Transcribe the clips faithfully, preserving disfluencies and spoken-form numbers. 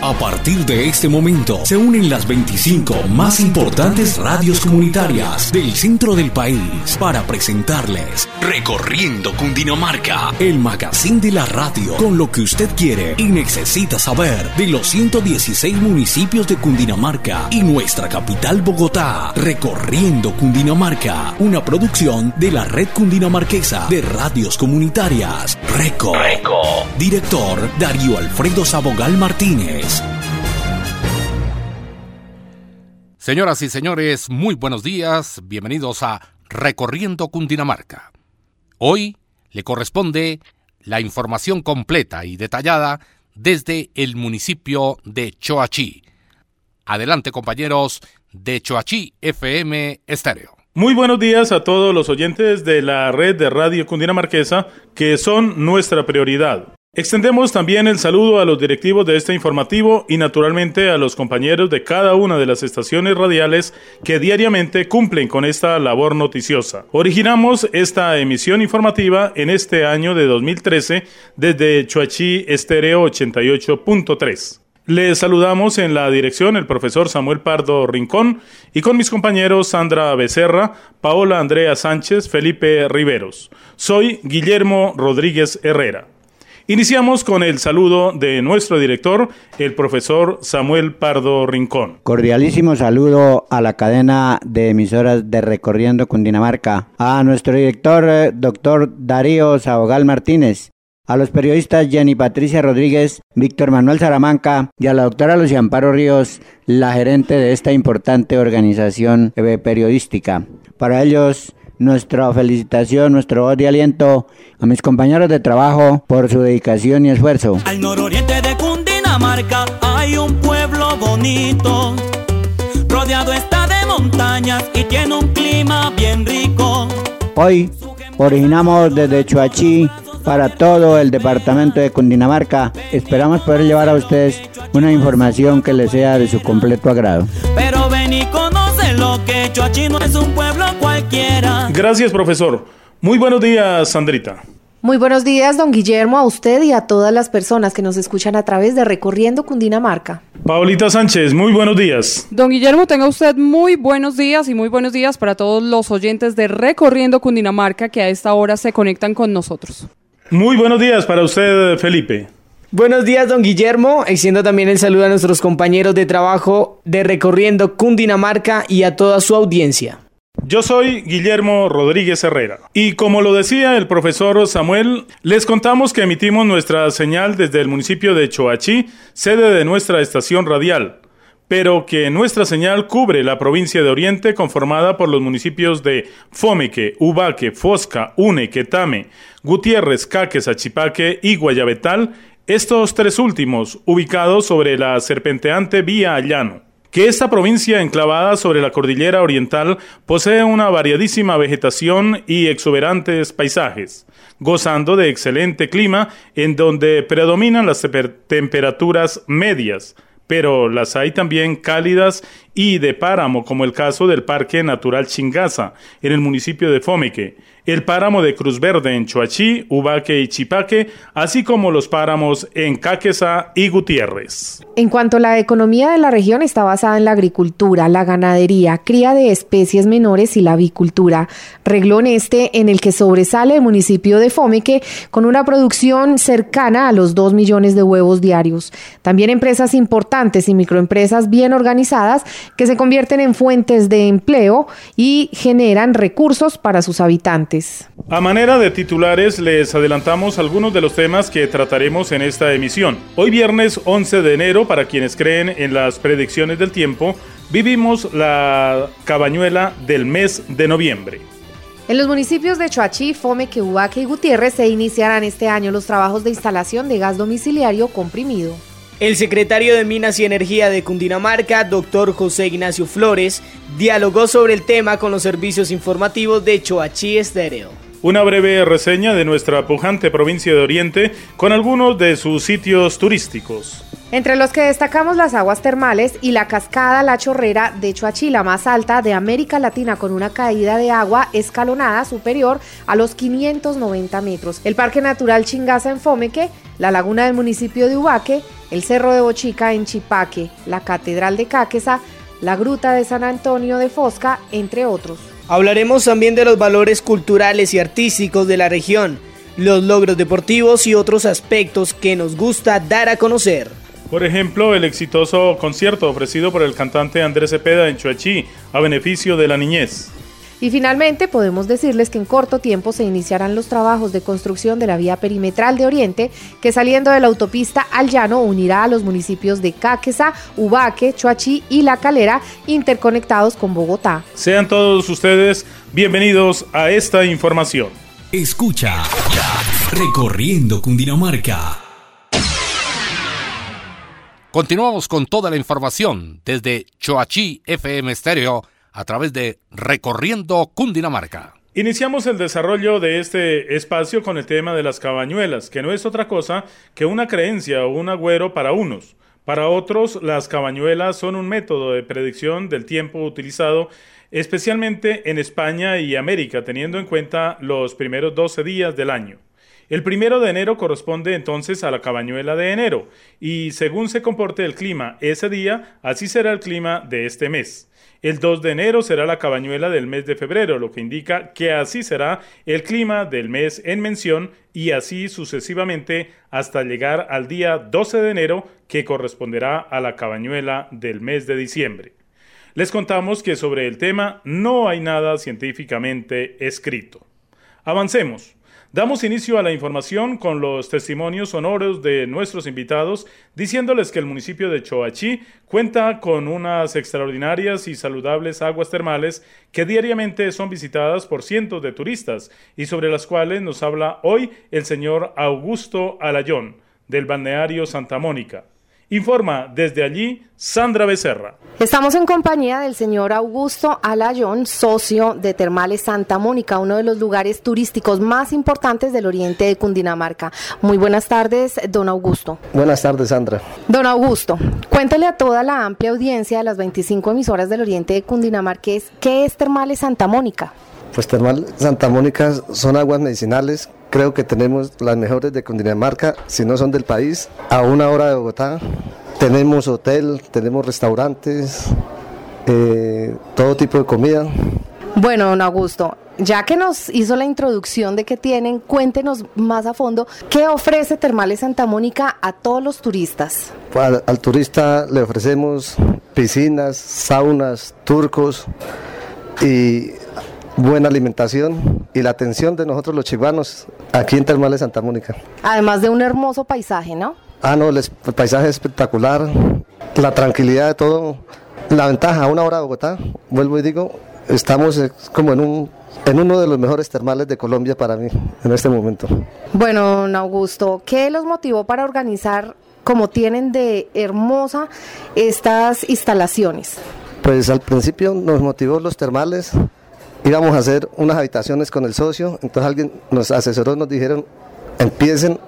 A partir de este momento se unen las veinticinco más importantes radios comunitarias del centro del país para presentarles Recorriendo Cundinamarca, el magazine de la radio con lo que usted quiere y necesita saber de los ciento dieciséis municipios de Cundinamarca y nuestra capital Bogotá. Recorriendo Cundinamarca, una producción de la Red Cundinamarquesa de Radios Comunitarias. Reco. Reco. Director Darío Alfredo Sabogal Martínez. Señoras y señores, muy buenos días, bienvenidos a Recorriendo Cundinamarca. Hoy le corresponde la información completa y detallada desde el municipio de Choachí. Adelante, compañeros de Choachí F M Estéreo. Muy buenos días a todos los oyentes de la red de Radio Cundinamarquesa, que son nuestra prioridad. Extendemos también el saludo a los directivos de este informativo y naturalmente a los compañeros de cada una de las estaciones radiales que diariamente cumplen con esta labor noticiosa. Originamos esta emisión informativa en este año de dos mil trece desde Choachí Estéreo ochenta y ocho punto tres. Les saludamos en la dirección el profesor Samuel Pardo Rincón y con mis compañeros Sandra Becerra, Paola Andrea Sánchez, Felipe Riveros. Soy Guillermo Rodríguez Herrera. Iniciamos con el saludo de nuestro director, el profesor Samuel Pardo Rincón. Cordialísimo saludo a la cadena de emisoras de Recorriendo Cundinamarca, a nuestro director, eh, doctor Darío Sabogal Martínez, a los periodistas Jenny Patricia Rodríguez, Víctor Manuel Salamanca y a la doctora Lucia Amparo Ríos, la gerente de esta importante organización eh, periodística. Para ellos, nuestra felicitación, nuestro voz de aliento a mis compañeros de trabajo por su dedicación y esfuerzo. Al nororiente de Cundinamarca hay un pueblo bonito, rodeado está de montañas y tiene un clima bien rico. Hoy originamos desde Choachí para todo el departamento de Cundinamarca. Esperamos poder llevar a ustedes una información que les sea de su completo agrado. Pero ven y conoce lo que Choachí no es un pueblo cualquiera. Gracias, profesor. Muy buenos días, Sandrita. Muy buenos días, don Guillermo, a usted y a todas las personas que nos escuchan a través de Recorriendo Cundinamarca. Paolita Sánchez, muy buenos días. Don Guillermo, tenga usted muy buenos días y muy buenos días para todos los oyentes de Recorriendo Cundinamarca que a esta hora se conectan con nosotros. Muy buenos días para usted, Felipe. Buenos días, don Guillermo. Extiendo también el saludo a nuestros compañeros de trabajo de Recorriendo Cundinamarca y a toda su audiencia. Yo soy Guillermo Rodríguez Herrera y como lo decía el profesor Samuel, les contamos que emitimos nuestra señal desde el municipio de Choachí, sede de nuestra estación radial, pero que nuestra señal cubre la provincia de Oriente conformada por los municipios de Fomeque, Ubaque, Fosca, Une, Quetame, Gutiérrez, Caques, Achipaque y Guayabetal, estos tres últimos ubicados sobre la serpenteante vía al llano. Que esta provincia enclavada sobre la cordillera oriental posee una variadísima vegetación y exuberantes paisajes, gozando de excelente clima en donde predominan las teper- temperaturas medias, pero las hay también cálidas y de páramo, como el caso del Parque Natural Chingaza, en el municipio de Fomeque, el páramo de Cruz Verde en Choachí, Ubaque y Chipaque, así como los páramos en Caquesa y Gutiérrez. En cuanto a la economía de la región, está basada en la agricultura, la ganadería, cría de especies menores y la avicultura. Reglón este en el que sobresale el municipio de Fomeque con una producción cercana a los dos millones de huevos diarios. También empresas importantes y microempresas bien organizadas que se convierten en fuentes de empleo y generan recursos para sus habitantes. A manera de titulares, les adelantamos algunos de los temas que trataremos en esta emisión. Hoy viernes once de enero, para quienes creen en las predicciones del tiempo, vivimos la cabañuela del mes de noviembre. En los municipios de Choachí, Fomeque, Ubaque y Gutiérrez se iniciarán este año los trabajos de instalación de gas domiciliario comprimido. El secretario de Minas y Energía de Cundinamarca, doctor José Ignacio Flores, dialogó sobre el tema con los servicios informativos de Choachí Estéreo. Una breve reseña de nuestra pujante provincia de Oriente con algunos de sus sitios turísticos. Entre los que destacamos las aguas termales y la cascada La Chorrera de Choachí, la más alta de América Latina, con una caída de agua escalonada superior a los quinientos noventa metros. El Parque Natural Chingaza en Fomeque, la laguna del municipio de Ubaque el Cerro de Bochica en Chipaque, la Catedral de Cáqueza, la Gruta de San Antonio de Fosca, entre otros. Hablaremos también de los valores culturales y artísticos de la región, los logros deportivos y otros aspectos que nos gusta dar a conocer. Por ejemplo, el exitoso concierto ofrecido por el cantante Andrés Cepeda en Choachí a beneficio de la niñez. Y finalmente podemos decirles que en corto tiempo se iniciarán los trabajos de construcción de la vía perimetral de Oriente, que saliendo de la autopista al Llano unirá a los municipios de Cáqueza, Ubaque, Choachí y La Calera, interconectados con Bogotá. Sean todos ustedes bienvenidos a esta información. Escucha Recorriendo Cundinamarca. Continuamos con toda la información desde Choachí F M Estéreo a través de Recorriendo Cundinamarca. Iniciamos el desarrollo de este espacio con el tema de las cabañuelas, que no es otra cosa que una creencia o un agüero para unos. Para otros, las cabañuelas son un método de predicción del tiempo utilizado especialmente en España y América, teniendo en cuenta los primeros doce días del año. El primero de enero corresponde entonces a la cabañuela de enero, y según se comporte el clima ese día, así será el clima de este mes. El dos de enero será la cabañuela del mes de febrero, lo que indica que así será el clima del mes en mención y así sucesivamente hasta llegar al día doce de enero, que corresponderá a la cabañuela del mes de diciembre. Les contamos que sobre el tema no hay nada científicamente escrito. Avancemos. Damos inicio a la información con los testimonios sonoros de nuestros invitados, diciéndoles que el municipio de Choachí cuenta con unas extraordinarias y saludables aguas termales que diariamente son visitadas por cientos de turistas y sobre las cuales nos habla hoy el señor Augusto Alayón, del balneario Santa Mónica. Informa desde allí Sandra Becerra. Estamos en compañía del señor Augusto Alayón, socio de Termales Santa Mónica, uno de los lugares turísticos más importantes del oriente de Cundinamarca. Muy buenas tardes, don Augusto. Buenas tardes, Sandra. Don Augusto, cuéntele a toda la amplia audiencia de las veinticinco emisoras del oriente de Cundinamarca, ¿qué es Termales Santa Mónica? Pues Termales Santa Mónica son aguas medicinales. Creo que tenemos las mejores de Cundinamarca, si no son del país, a una hora de Bogotá. Tenemos hotel, tenemos restaurantes, eh, todo tipo de comida. Bueno, don Augusto, ya que nos hizo la introducción de qué tienen, cuéntenos más a fondo qué ofrece Termales Santa Mónica a todos los turistas. Al, al turista le ofrecemos piscinas, saunas, turcos y buena alimentación y la atención de nosotros los chihuanos aquí en Termales Santa Mónica. Además de un hermoso paisaje, ¿no? Ah, no, el, el paisaje es espectacular, la tranquilidad de todo, la ventaja a una hora de Bogotá, vuelvo y digo, estamos eh, como en un en uno de los mejores termales de Colombia para mí en este momento. Bueno, don Augusto, ¿qué los motivó para organizar, como tienen de hermosa, estas instalaciones? Pues al principio nos motivó los termales. Íbamos a hacer unas habitaciones con el socio, entonces alguien nos asesoró, nos dijeron, empiecen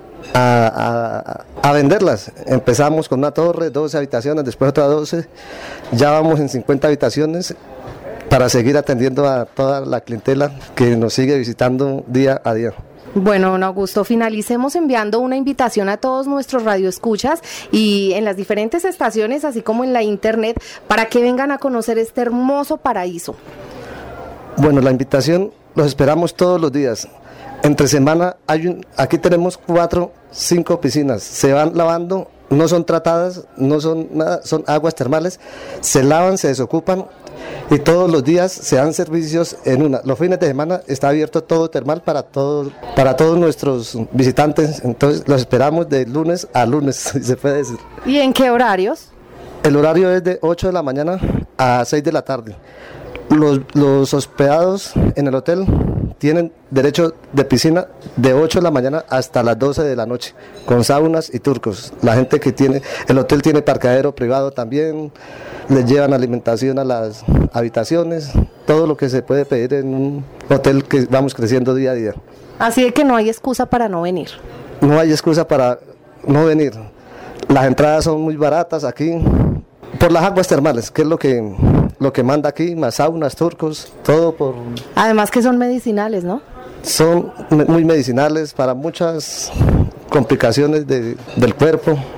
a, a, a venderlas. Empezamos con una torre, doce habitaciones, después otras doce, ya vamos en cincuenta habitaciones para seguir atendiendo a toda la clientela que nos sigue visitando día a día. Bueno, don Augusto, finalicemos enviando una invitación a todos nuestros radioescuchas y en las diferentes estaciones, así como en la internet, para que vengan a conocer este hermoso paraíso. Bueno, la invitación los esperamos todos los días. Entre semana hay un, aquí tenemos cuatro, cinco piscinas. Se van lavando, no son tratadas, no son nada, son aguas termales. Se lavan, se desocupan y todos los días se dan servicios en una. Los fines de semana está abierto todo termal para todos, para todos nuestros visitantes. Entonces los esperamos de lunes a lunes, si se puede decir. ¿Y en qué horarios? El horario es de ocho de la mañana a seis de la tarde. Los, los hospedados en el hotel tienen derecho de piscina de ocho de la mañana hasta las doce de la noche, con saunas y turcos. La gente que tiene, el hotel tiene parqueadero privado también, les llevan alimentación a las habitaciones, todo lo que se puede pedir en un hotel que vamos creciendo día a día. Así de que no hay excusa para no venir. No hay excusa para no venir. Las entradas son muy baratas aquí, por las aguas termales, que es lo que... lo que manda aquí, más saunas, turcos, todo por... Además que son medicinales, ¿no? Son muy medicinales para muchas complicaciones de, del cuerpo.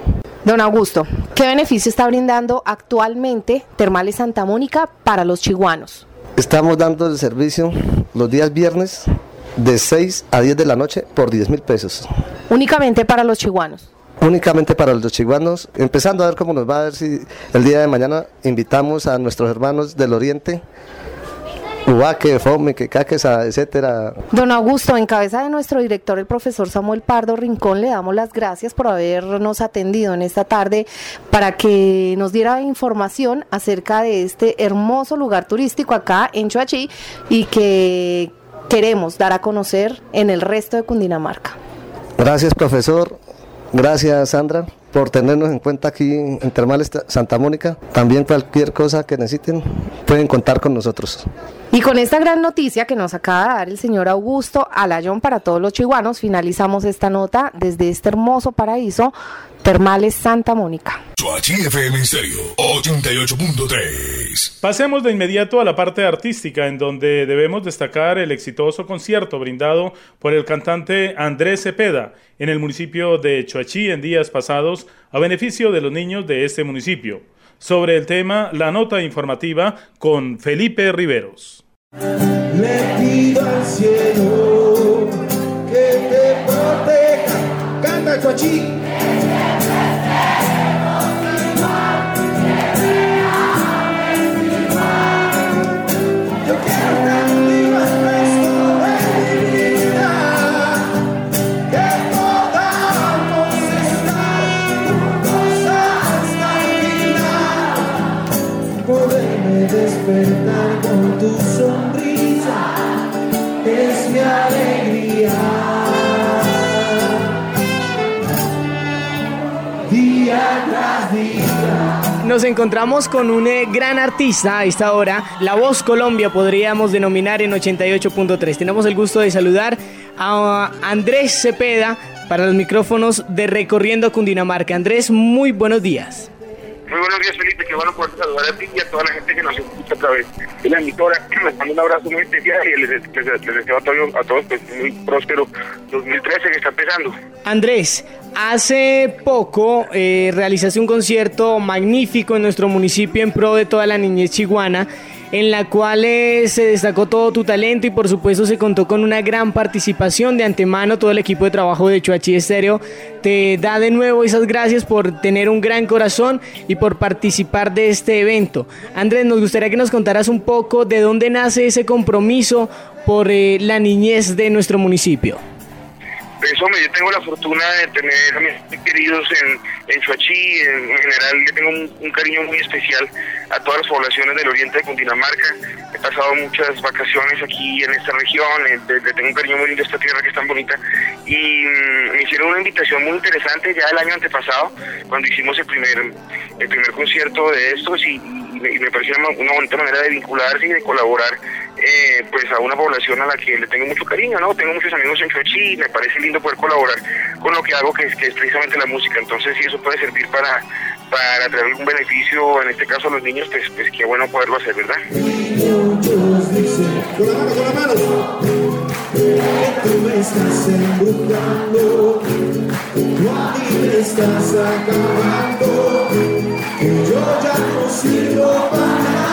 Don Augusto, ¿qué beneficio está brindando actualmente Termales Santa Mónica para los chiguanos? Estamos dando el servicio los días viernes de seis a diez de la noche por diez mil pesos. ¿Únicamente para los chiguanos? Únicamente para los chiguanos, empezando a ver cómo nos va, a ver si el día de mañana invitamos a nuestros hermanos del oriente, Ubaque, Fome, Quecaques, etcétera. Don Augusto, en cabeza de nuestro director, el profesor Samuel Pardo Rincón, le damos las gracias por habernos atendido en esta tarde para que nos diera información acerca de este hermoso lugar turístico acá en Choachí y que queremos dar a conocer en el resto de Cundinamarca. Gracias, profesor. Gracias, Sandra, por tenernos en cuenta aquí en Termales Santa Mónica. También cualquier cosa que necesiten pueden contar con nosotros. Y con esta gran noticia que nos acaba de dar el señor Augusto Alayón para todos los chiguanos, finalizamos esta nota desde este hermoso paraíso, Termales Santa Mónica. Choachí F M Estéreo ochenta y ocho punto tres. Pasemos de inmediato a la parte artística, en donde debemos destacar el exitoso concierto brindado por el cantante Andrés Cepeda en el municipio de Choachí en días pasados a beneficio de los niños de este municipio. Sobre el tema, la nota informativa con Felipe Riveros. Le pido al cielo que te proteja. Canta Choachí. Yo quiero contigo el resto de mi vida, que podamos estar juntos hasta el final, poderme despertar con tu sonrisa, es mi alegría. Día tras día. Nos encontramos con un eh, gran artista a esta hora, La Voz Colombia podríamos denominar en ochenta y ocho punto tres. Tenemos el gusto de saludar a Andrés Cepeda para los micrófonos de Recorriendo Cundinamarca. Andrés, muy buenos días. Muy buenos días, Felipe, qué bueno poder saludar a ti y a toda la gente que nos escucha a través de la emisora. Les mando un abrazo muy especial y les, les, les, les deseo a todos, a todos pues, muy próspero dos mil trece que está empezando. Andrés, hace poco eh, realizaste un concierto magnífico en nuestro municipio en pro de toda la niñez chiguana, en la cual eh, se destacó todo tu talento y por supuesto se contó con una gran participación. De antemano todo el equipo de trabajo de Choachí Estéreo te da de nuevo esas gracias por tener un gran corazón y por participar de este evento. Andrés, nos gustaría que nos contaras un poco de dónde nace ese compromiso por eh, la niñez de nuestro municipio. Pues, hombre, yo tengo la fortuna de tener a mis queridos en, en Choachí. En, en general le tengo un, un cariño muy especial a todas las poblaciones del oriente de Cundinamarca. He pasado muchas vacaciones aquí en esta región, le, le tengo un cariño muy lindo a esta tierra que es tan bonita. Y mmm, me hicieron una invitación muy interesante ya el año antepasado, cuando hicimos el primer, el primer concierto de estos, y, y, me, y me pareció una, una bonita manera de vincularse y de colaborar eh, pues a una población a la que le tengo mucho cariño, ¿no? Tengo muchos amigos en Choachí y me parece lindo poder colaborar con lo que hago, que es, que es precisamente la música. Entonces, si eso puede servir para, para traer algún beneficio, en este caso a los niños, pues, pues qué bueno poderlo hacer, ¿verdad? Muchos dicen, con la mano, con la mano, que tú me estás embrujando, tú a mí me estás acabando, que yo ya no sirvo para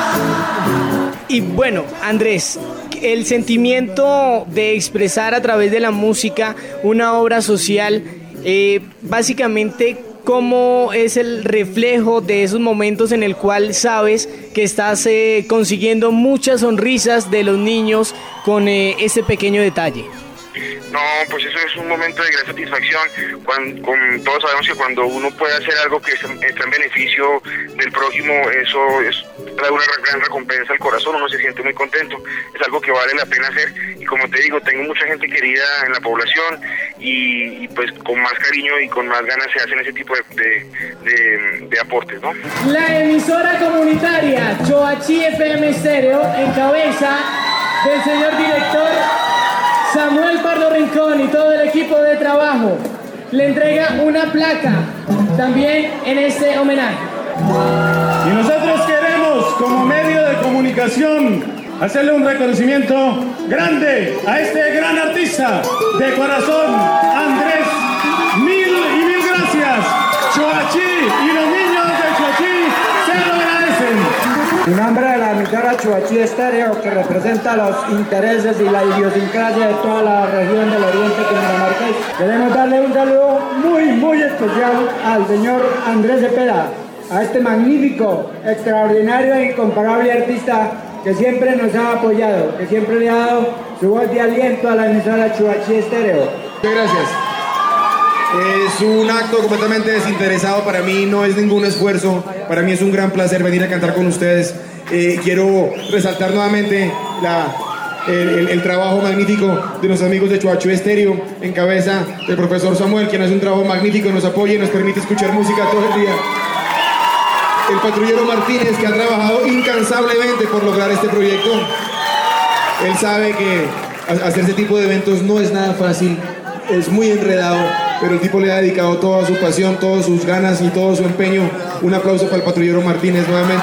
nada. Y bueno, Andrés, el sentimiento de expresar a través de la música una obra social, eh, básicamente, ¿cómo es el reflejo de esos momentos en el cual sabes que estás eh, consiguiendo muchas sonrisas de los niños con eh, ese pequeño detalle? No, pues eso es un momento de gran satisfacción. Cuando, con, todos sabemos que cuando uno puede hacer algo que está en beneficio del prójimo, eso es trae una gran recompensa al corazón, uno se siente muy contento, es algo que vale la pena hacer. Y como te digo, tengo mucha gente querida en la población y, y pues con más cariño y con más ganas se hacen ese tipo de, de, de, de aportes, ¿no? La emisora comunitaria Choachí F M Estéreo, en cabeza del señor director Samuel Pardo Rincón y todo el equipo de trabajo, le entrega una placa también en este homenaje. Y nosotros queremos, como medio de comunicación, hacerle un reconocimiento grande a este gran artista de corazón, Andrés. Mil y mil gracias. Choachí y los niños de Choachí se lo agradecen. En nombre de la emisora Choachí Estéreo, que representa los intereses y la idiosincrasia de toda la región del oriente cundinamarqués, queremos darle un saludo muy, muy especial al señor Andrés Cepeda, a este magnífico, extraordinario e incomparable artista que siempre nos ha apoyado, que siempre le ha dado su voz de aliento a la emisora Choachí Estéreo. Muchas gracias. Es un acto completamente desinteresado para mí, no es ningún esfuerzo. Para mí es un gran placer venir a cantar con ustedes. Eh, quiero resaltar nuevamente la, el, el, el trabajo magnífico de los amigos de Choachí Estéreo, en cabeza del profesor Samuel, quien hace un trabajo magnífico, nos apoya y nos permite escuchar música todo el día. El patrullero Martínez, que ha trabajado incansablemente por lograr este proyecto. Él sabe que hacer este tipo de eventos no es nada fácil, es muy enredado, pero el tipo le ha dedicado toda su pasión, todas sus ganas y todo su empeño. Un aplauso para el patrullero Martínez nuevamente.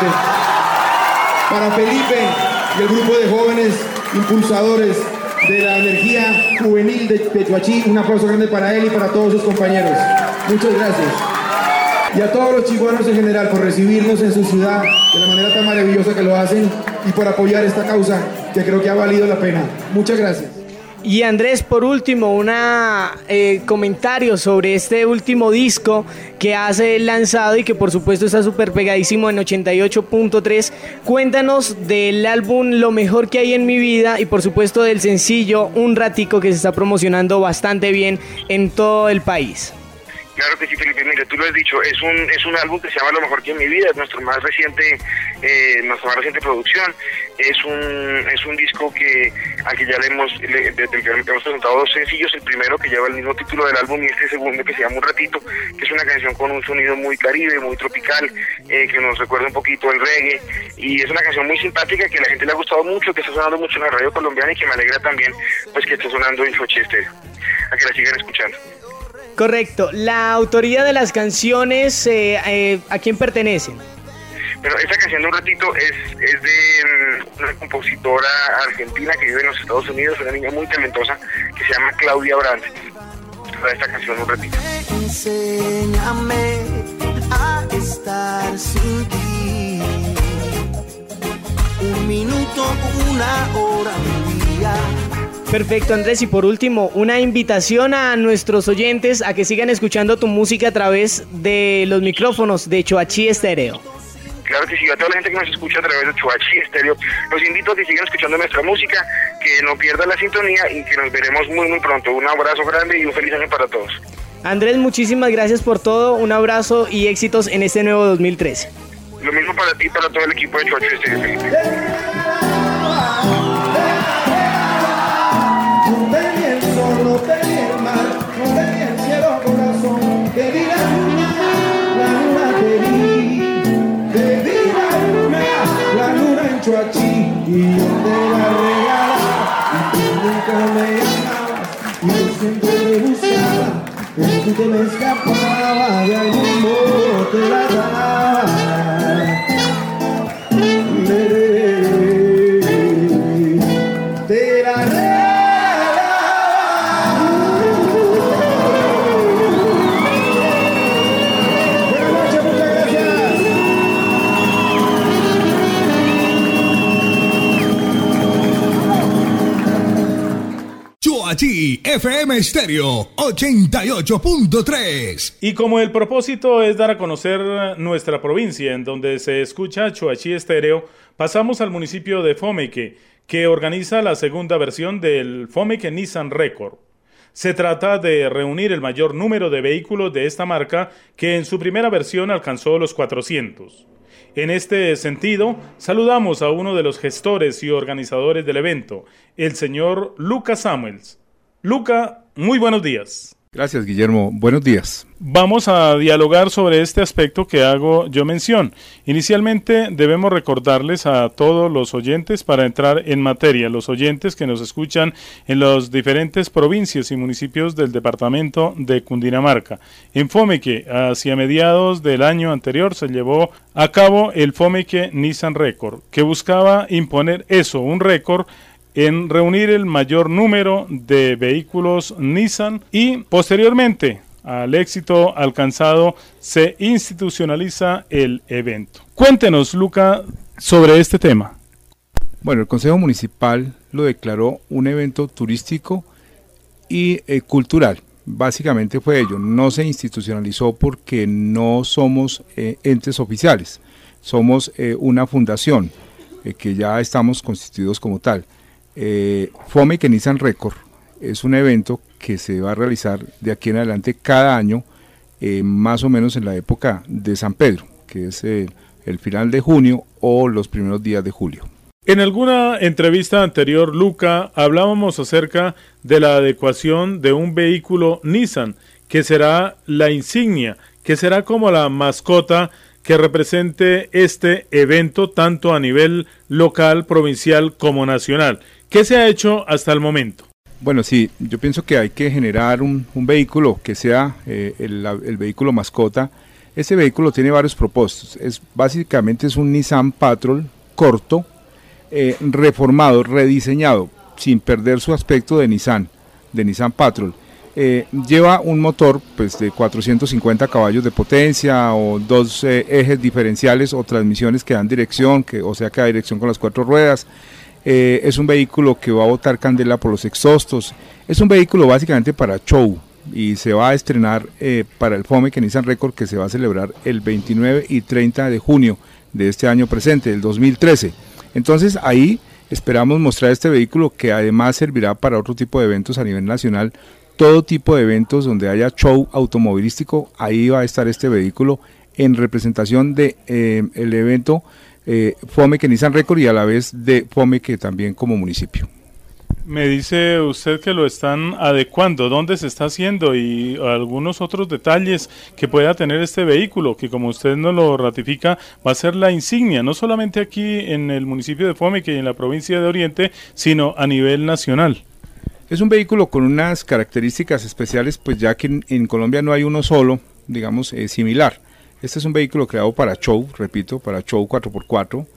Para Felipe y el grupo de jóvenes impulsadores de la energía juvenil de, de Choachí, un aplauso grande para él y para todos sus compañeros. Muchas gracias. Y a todos los chihuahuanos en general por recibirnos en su ciudad de la manera tan maravillosa que lo hacen y por apoyar esta causa que creo que ha valido la pena. Muchas gracias. Y Andrés, por último, un eh, comentario sobre este último disco que has eh, lanzado y que por supuesto está súper pegadísimo en ochenta y ocho punto tres. Cuéntanos del álbum Lo Mejor Que Hay En Mi Vida y por supuesto del sencillo Un Ratico, que se está promocionando bastante bien en todo el país. Claro que sí, Felipe, mire, tú lo has dicho, es un es un álbum que se llama Lo Mejor Que En Mi Vida, es nuestro más reciente, eh, nuestra más reciente producción, es un es un disco que al que ya le hemos, le, del que hemos presentado dos sencillos, el primero que lleva el mismo título del álbum y este segundo que se llama Un Ratito, que es una canción con un sonido muy caribe, muy tropical, eh, que nos recuerda un poquito el reggae, y es una canción muy simpática que a la gente le ha gustado mucho, que está sonando mucho en la radio colombiana y que me alegra también pues que esté sonando en Choachí Estéreo, a que la sigan escuchando. Correcto. La autoría de las canciones, eh, eh, ¿a quién pertenecen? Pero esta canción de Un Ratito es, es de um, una compositora argentina que vive en los Estados Unidos, una niña muy talentosa que se llama Claudia Brandt. Para esta canción Un Ratito. Enséñame a estar sin ti. Un minuto, una hora, un día. Perfecto, Andrés, y por último, una invitación a nuestros oyentes a que sigan escuchando tu música a través de los micrófonos de Choachí Estéreo. Claro que sí, a toda la gente que nos escucha a través de Choachí Estéreo, los invito a que sigan escuchando nuestra música, que no pierdan la sintonía y que nos veremos muy muy pronto. Un abrazo grande y un feliz año para todos. Andrés, muchísimas gracias por todo, un abrazo y éxitos en este nuevo dos mil trece. Lo mismo para ti y para todo el equipo de Choachí Estéreo, Felipe. No te vi el sol, no te vi el mar, no te vi el cielo, corazón. Te vi la luna, la luna te vi. Te vi la luna, la luna en Choachí. Y yo te la regalaba, y tú nunca me llamabas. Y yo siempre te buscaba, pero tú te me escapaba. De algún modo te la daba. Te la regalaba. Choachí F M Estéreo ochenta y ocho punto tres. Y como el propósito es dar a conocer nuestra provincia en donde se escucha Choachí Estéreo, pasamos al municipio de Fomeque, que organiza la segunda versión del Fomeque Nissan Record. Se trata de reunir el mayor número de vehículos de esta marca, que en su primera versión alcanzó los cuatrocientos. En este sentido, saludamos a uno de los gestores y organizadores del evento, el señor Luca Samuels. Luca, muy buenos días. Gracias, Guillermo. Buenos días. Vamos a dialogar sobre este aspecto que hago yo mención. Inicialmente debemos recordarles a todos los oyentes para entrar en materia, los oyentes que nos escuchan en las diferentes provincias y municipios del departamento de Cundinamarca. En Fomeque, hacia mediados del año anterior, se llevó a cabo el Fomeque Nissan Record, que buscaba imponer eso, un récord en reunir el mayor número de vehículos Nissan y posteriormente al éxito alcanzado, se institucionaliza el evento. Cuéntenos, Luca, sobre este tema. Bueno, el Consejo Municipal lo declaró un evento turístico y eh, cultural. Básicamente fue ello, no se institucionalizó porque no somos eh, entes oficiales, somos eh, una fundación eh, que ya estamos constituidos como tal. Eh, Fomeke Nissan Record es un evento que se va a realizar de aquí en adelante cada año, eh, más o menos en la época de San Pedro, que es eh, el final de junio o los primeros días de julio. En alguna entrevista anterior, Luca, hablábamos acerca de la adecuación de un vehículo Nissan, que será la insignia, que será como la mascota que represente este evento tanto a nivel local, provincial como nacional. ¿Qué se ha hecho hasta el momento? Bueno, sí, yo pienso que hay que generar un, un vehículo que sea eh, el, el vehículo mascota. Este vehículo tiene varios propósitos. Es, básicamente es un Nissan Patrol corto, Eh, reformado, rediseñado, sin perder su aspecto de Nissan, de Nissan Patrol. Eh, lleva un motor pues, de cuatrocientos cincuenta caballos de potencia o dos eh, ejes diferenciales o transmisiones que dan dirección, que, o sea que da dirección con las cuatro ruedas. Eh, es un vehículo que va a botar candela por los exhaustos. Es un vehículo básicamente para show y se va a estrenar eh, para el Fomeke Nissan Record, que se va a celebrar el veintinueve y treinta de junio de este año presente, del dos mil trece. Entonces ahí esperamos mostrar este vehículo que además servirá para otro tipo de eventos a nivel nacional, todo tipo de eventos donde haya show automovilístico, ahí va a estar este vehículo en representación de eh, el evento eh, Fomeke Nissan Record y a la vez de Fomeke también como municipio. Me dice usted que lo están adecuando, ¿dónde se está haciendo? Y algunos otros detalles que pueda tener este vehículo, que como usted nos lo ratifica, va a ser la insignia, no solamente aquí en el municipio de Fomeke y en la provincia de Oriente, sino a nivel nacional. Es un vehículo con unas características especiales, pues ya que en, en Colombia no hay uno solo, digamos, eh, similar. Este es un vehículo creado para show, repito, para show cuatro por cuatro.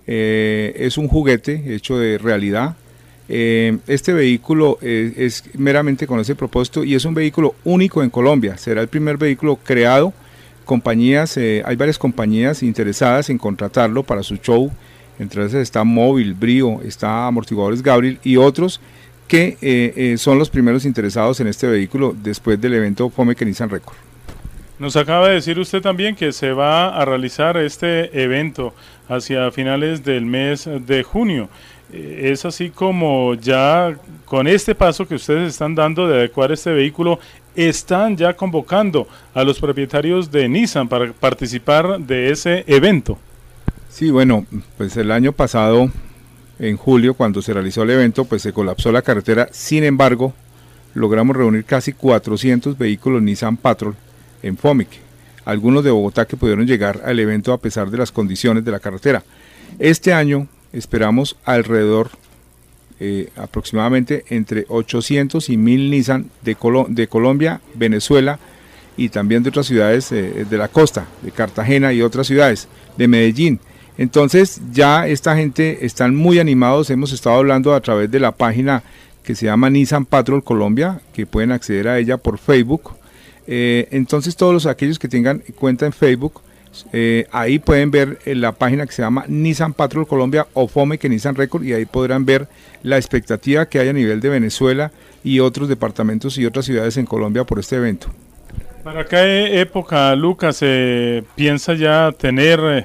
Eh, es un juguete hecho de realidad. Eh, este vehículo eh, es meramente con ese propósito y es un vehículo único en Colombia. Será el primer vehículo creado. Compañías, eh, hay varias compañías interesadas en contratarlo para su show. Entre esas está Móvil, Brío, está Amortiguadores Gabriel y otros que eh, eh, son los primeros interesados en este vehículo después del evento Fomeke Nissan Record. Nos acaba de decir usted también que se va a realizar este evento hacia finales del mes de junio. Es así como ya con este paso que ustedes están dando de adecuar este vehículo, están ya convocando a los propietarios de Nissan para participar de ese evento. Sí, bueno, pues el año pasado, en julio, cuando se realizó el evento, pues se colapsó la carretera. Sin embargo, logramos reunir casi cuatrocientos vehículos Nissan Patrol en Fomeke, algunos de Bogotá que pudieron llegar al evento a pesar de las condiciones de la carretera. Este año esperamos alrededor eh, aproximadamente entre ochocientos y mil Nissan de, Colo de Colombia, Venezuela y también de otras ciudades eh, de la costa, de Cartagena y otras ciudades, de Medellín. Entonces ya esta gente están muy animados, hemos estado hablando a través de la página que se llama Nissan Patrol Colombia, que pueden acceder a ella por Facebook. Eh, entonces todos los, aquellos que tengan cuenta en Facebook, Eh, ahí pueden ver eh, la página que se llama Nissan Patrol Colombia o Fomeke Nissan Record y ahí podrán ver la expectativa que hay a nivel de Venezuela y otros departamentos y otras ciudades en Colombia por este evento. ¿Para qué época, Lucas, se piensa ya tener eh,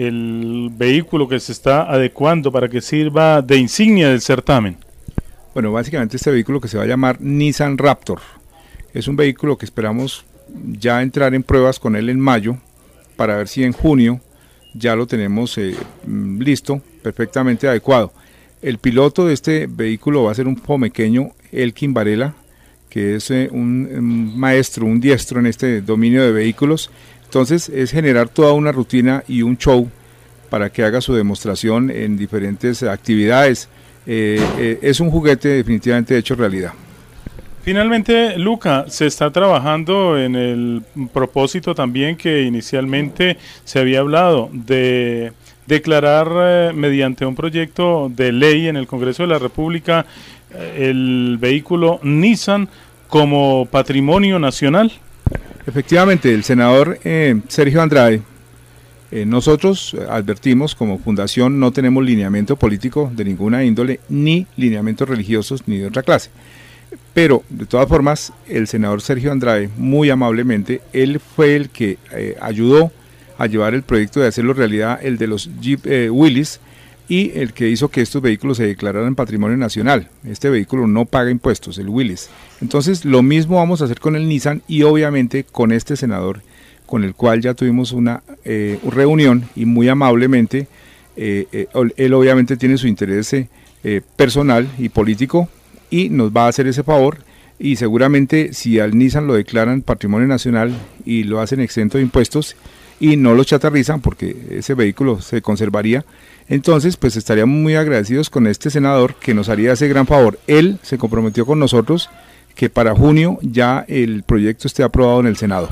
el vehículo que se está adecuando para que sirva de insignia del certamen? Bueno, básicamente este vehículo que se va a llamar Nissan Raptor es un vehículo que esperamos ya entrar en pruebas con él en mayo, para ver si en junio ya lo tenemos eh, listo, perfectamente adecuado. El piloto de este vehículo va a ser un fomequeño, Elkin Varela, que es eh, un, un maestro, un diestro en este dominio de vehículos. Entonces es generar toda una rutina y un show para que haga su demostración en diferentes actividades. Eh, eh, es un juguete definitivamente hecho realidad. Finalmente, Luca, se está trabajando en el propósito también que inicialmente se había hablado de declarar eh, mediante un proyecto de ley en el Congreso de la República eh, el vehículo Nissan como patrimonio nacional. Efectivamente, el senador eh, Sergio Andrade, eh, nosotros advertimos como fundación no tenemos lineamiento político de ninguna índole, ni lineamientos religiosos, ni de otra clase. Pero, de todas formas, el senador Sergio Andrade, muy amablemente, él fue el que eh, ayudó a llevar el proyecto de hacerlo realidad, el de los Jeep eh, Willys, y el que hizo que estos vehículos se declararan patrimonio nacional. Este vehículo no paga impuestos, el Willys. Entonces, lo mismo vamos a hacer con el Nissan y obviamente con este senador, con el cual ya tuvimos una eh, reunión y muy amablemente, eh, eh, él obviamente tiene su interés eh, personal y político y nos va a hacer ese favor, y seguramente si al Nissan lo declaran patrimonio nacional y lo hacen exento de impuestos y no lo chatarrizan porque ese vehículo se conservaría, entonces pues estaríamos muy agradecidos con este senador que nos haría ese gran favor. Él se comprometió con nosotros que para junio ya el proyecto esté aprobado en el Senado.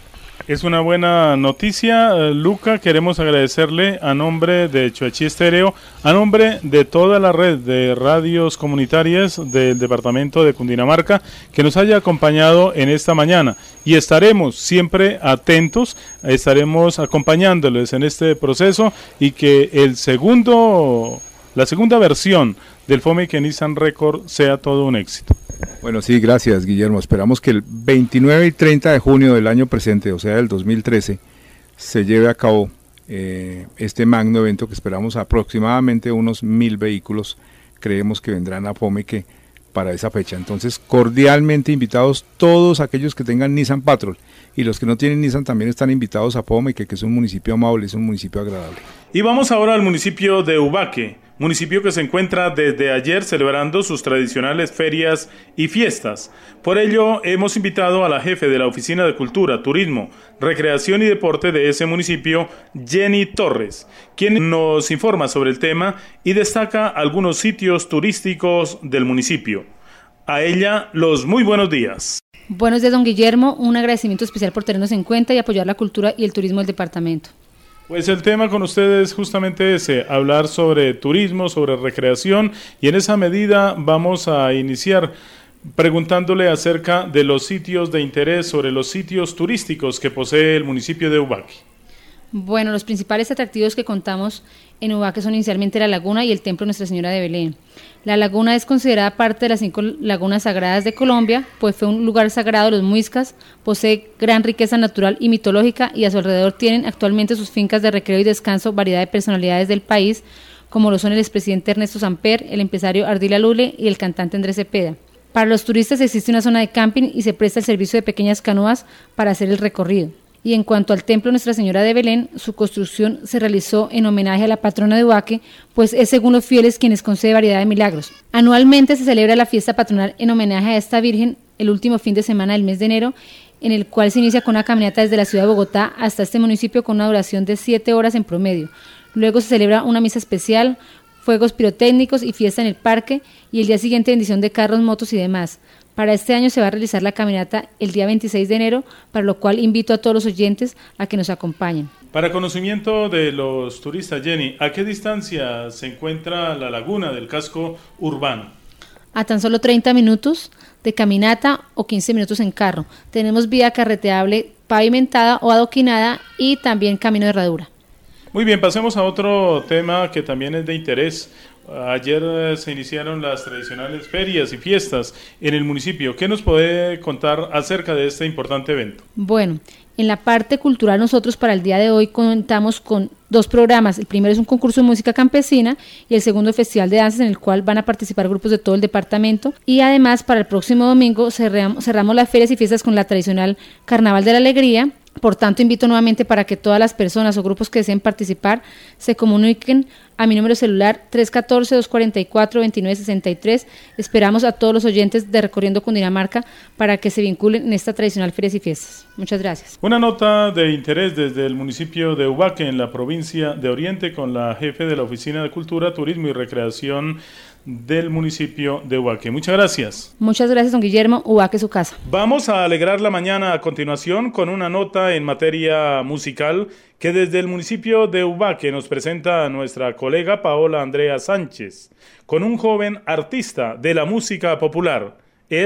Es una buena noticia, Luca. Queremos agradecerle a nombre de Choachí Estéreo, a nombre de toda la red de radios comunitarias del departamento de Cundinamarca, que nos haya acompañado en esta mañana. Y estaremos siempre atentos, estaremos acompañándoles en este proceso y que el segundo, la segunda versión del FOMEC Nissan Record sea todo un éxito. Bueno, sí, gracias, Guillermo. Esperamos que el veintinueve y treinta de junio del año presente, o sea, del dos mil trece, se lleve a cabo eh, este magno evento que esperamos aproximadamente unos mil vehículos. Creemos que vendrán a FOMEC para esa fecha. Entonces, cordialmente invitados todos aquellos que tengan Nissan Patrol, y los que no tienen Nissan también están invitados a FOMEC, que es un municipio amable, es un municipio agradable. Y vamos ahora al municipio de Ubaque, municipio que se encuentra desde ayer celebrando sus tradicionales ferias y fiestas. Por ello, hemos invitado a la jefe de la Oficina de Cultura, Turismo, Recreación y Deporte de ese municipio, Jenny Torres, quien nos informa sobre el tema y destaca algunos sitios turísticos del municipio. A ella, los muy buenos días. Buenos días, don Guillermo. Un agradecimiento especial por tenernos en cuenta y apoyar la cultura y el turismo del departamento. Pues el tema con ustedes es justamente ese, hablar sobre turismo, sobre recreación, y en esa medida vamos a iniciar preguntándole acerca de los sitios de interés, sobre los sitios turísticos que posee el municipio de Ubaque. Bueno, los principales atractivos que contamos en Ubaque son inicialmente la laguna y el templo Nuestra Señora de Belén. La laguna es considerada parte de las cinco lagunas sagradas de Colombia, pues fue un lugar sagrado de los muiscas, posee gran riqueza natural y mitológica, y a su alrededor tienen actualmente sus fincas de recreo y descanso variedad de personalidades del país, como lo son el expresidente Ernesto Samper, el empresario Ardila Lule y el cantante Andrés Cepeda. Para los turistas existe una zona de camping y se presta el servicio de pequeñas canoas para hacer el recorrido. Y en cuanto al templo Nuestra Señora de Belén, su construcción se realizó en homenaje a la patrona de Ubaque, pues es según los fieles quienes concede variedad de milagros. Anualmente se celebra la fiesta patronal en homenaje a esta Virgen el último fin de semana del mes de enero, en el cual se inicia con una caminata desde la ciudad de Bogotá hasta este municipio con una duración de siete horas en promedio. Luego se celebra una misa especial, fuegos pirotécnicos y fiesta en el parque, y el día siguiente bendición de carros, motos y demás. Para este año se va a realizar la caminata el día veintiséis de enero, para lo cual invito a todos los oyentes a que nos acompañen. Para conocimiento de los turistas, Jenny, ¿a qué distancia se encuentra la laguna del casco urbano? A tan solo treinta minutos de caminata o quince minutos en carro. Tenemos vía carreteable pavimentada o adoquinada y también camino de herradura. Muy bien, pasemos a otro tema que también es de interés. Ayer eh, se iniciaron las tradicionales ferias y fiestas en el municipio. ¿Qué nos puede contar acerca de este importante evento? Bueno, en la parte cultural nosotros para el día de hoy contamos con dos programas. El primero es un concurso de música campesina y el segundo festival de danzas, en el cual van a participar grupos de todo el departamento. Y además para el próximo domingo cerramos, cerramos las ferias y fiestas con la tradicional Carnaval de la Alegría. Por tanto, invito nuevamente para que todas las personas o grupos que deseen participar se comuniquen a mi número celular tres uno cuatro, dos cuatro cuatro, dos nueve seis tres. Esperamos a todos los oyentes de Recorriendo Cundinamarca para que se vinculen en esta tradicional ferias y fiestas. Muchas gracias. Una nota de interés desde el municipio de Ubaque, en la provincia de Oriente, con la jefe de la Oficina de Cultura, Turismo y Recreación del municipio de Ubaque. Muchas gracias. Muchas gracias, don Guillermo. Ubaque, su casa. Vamos a alegrar la mañana a continuación con una nota en materia musical que desde el municipio de Ubaque nos presenta nuestra colega Paola Andrea Sánchez, con un joven artista de la música popular. Es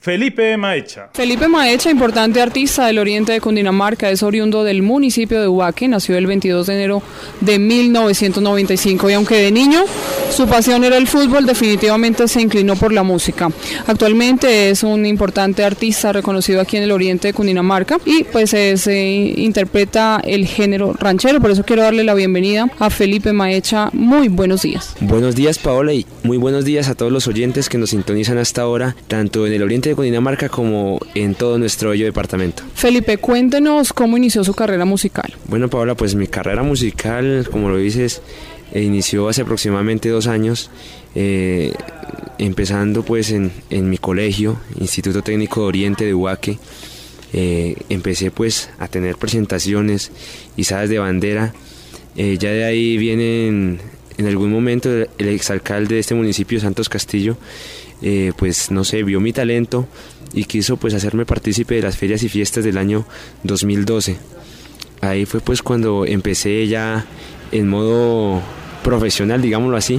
Felipe Maecha. Felipe Maecha, importante artista del oriente de Cundinamarca, es oriundo del municipio de Ubaque, nació el veintidós de enero de mil novecientos noventa y cinco y aunque de niño su pasión era el fútbol, definitivamente se inclinó por la música. Actualmente es un importante artista reconocido aquí en el oriente de Cundinamarca y pues es, eh, interpreta el género ranchero, por eso quiero darle la bienvenida a Felipe Maecha. Muy buenos días. Buenos días, Paola, y muy buenos días a todos los oyentes que nos sintonizan hasta ahora, tanto en el oriente de Cundinamarca como en todo nuestro bello departamento. Felipe, cuéntenos cómo inició su carrera musical. Bueno, Paola, pues mi carrera musical, como lo dices, eh, inició hace aproximadamente dos años, eh, empezando pues en, en mi colegio, Instituto Técnico de Oriente de Ubaque. Eh, empecé pues a tener presentaciones, izadas de bandera. Eh, ya de ahí vienen, en algún momento el, el exalcalde de este municipio, Santos Castillo, eh, pues no sé, vio mi talento y quiso pues hacerme partícipe de las ferias y fiestas del año dos mil doce. Ahí fue pues cuando empecé ya en modo profesional, digámoslo así,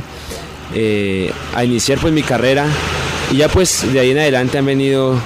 eh, a iniciar pues mi carrera, y ya pues de ahí en adelante han venido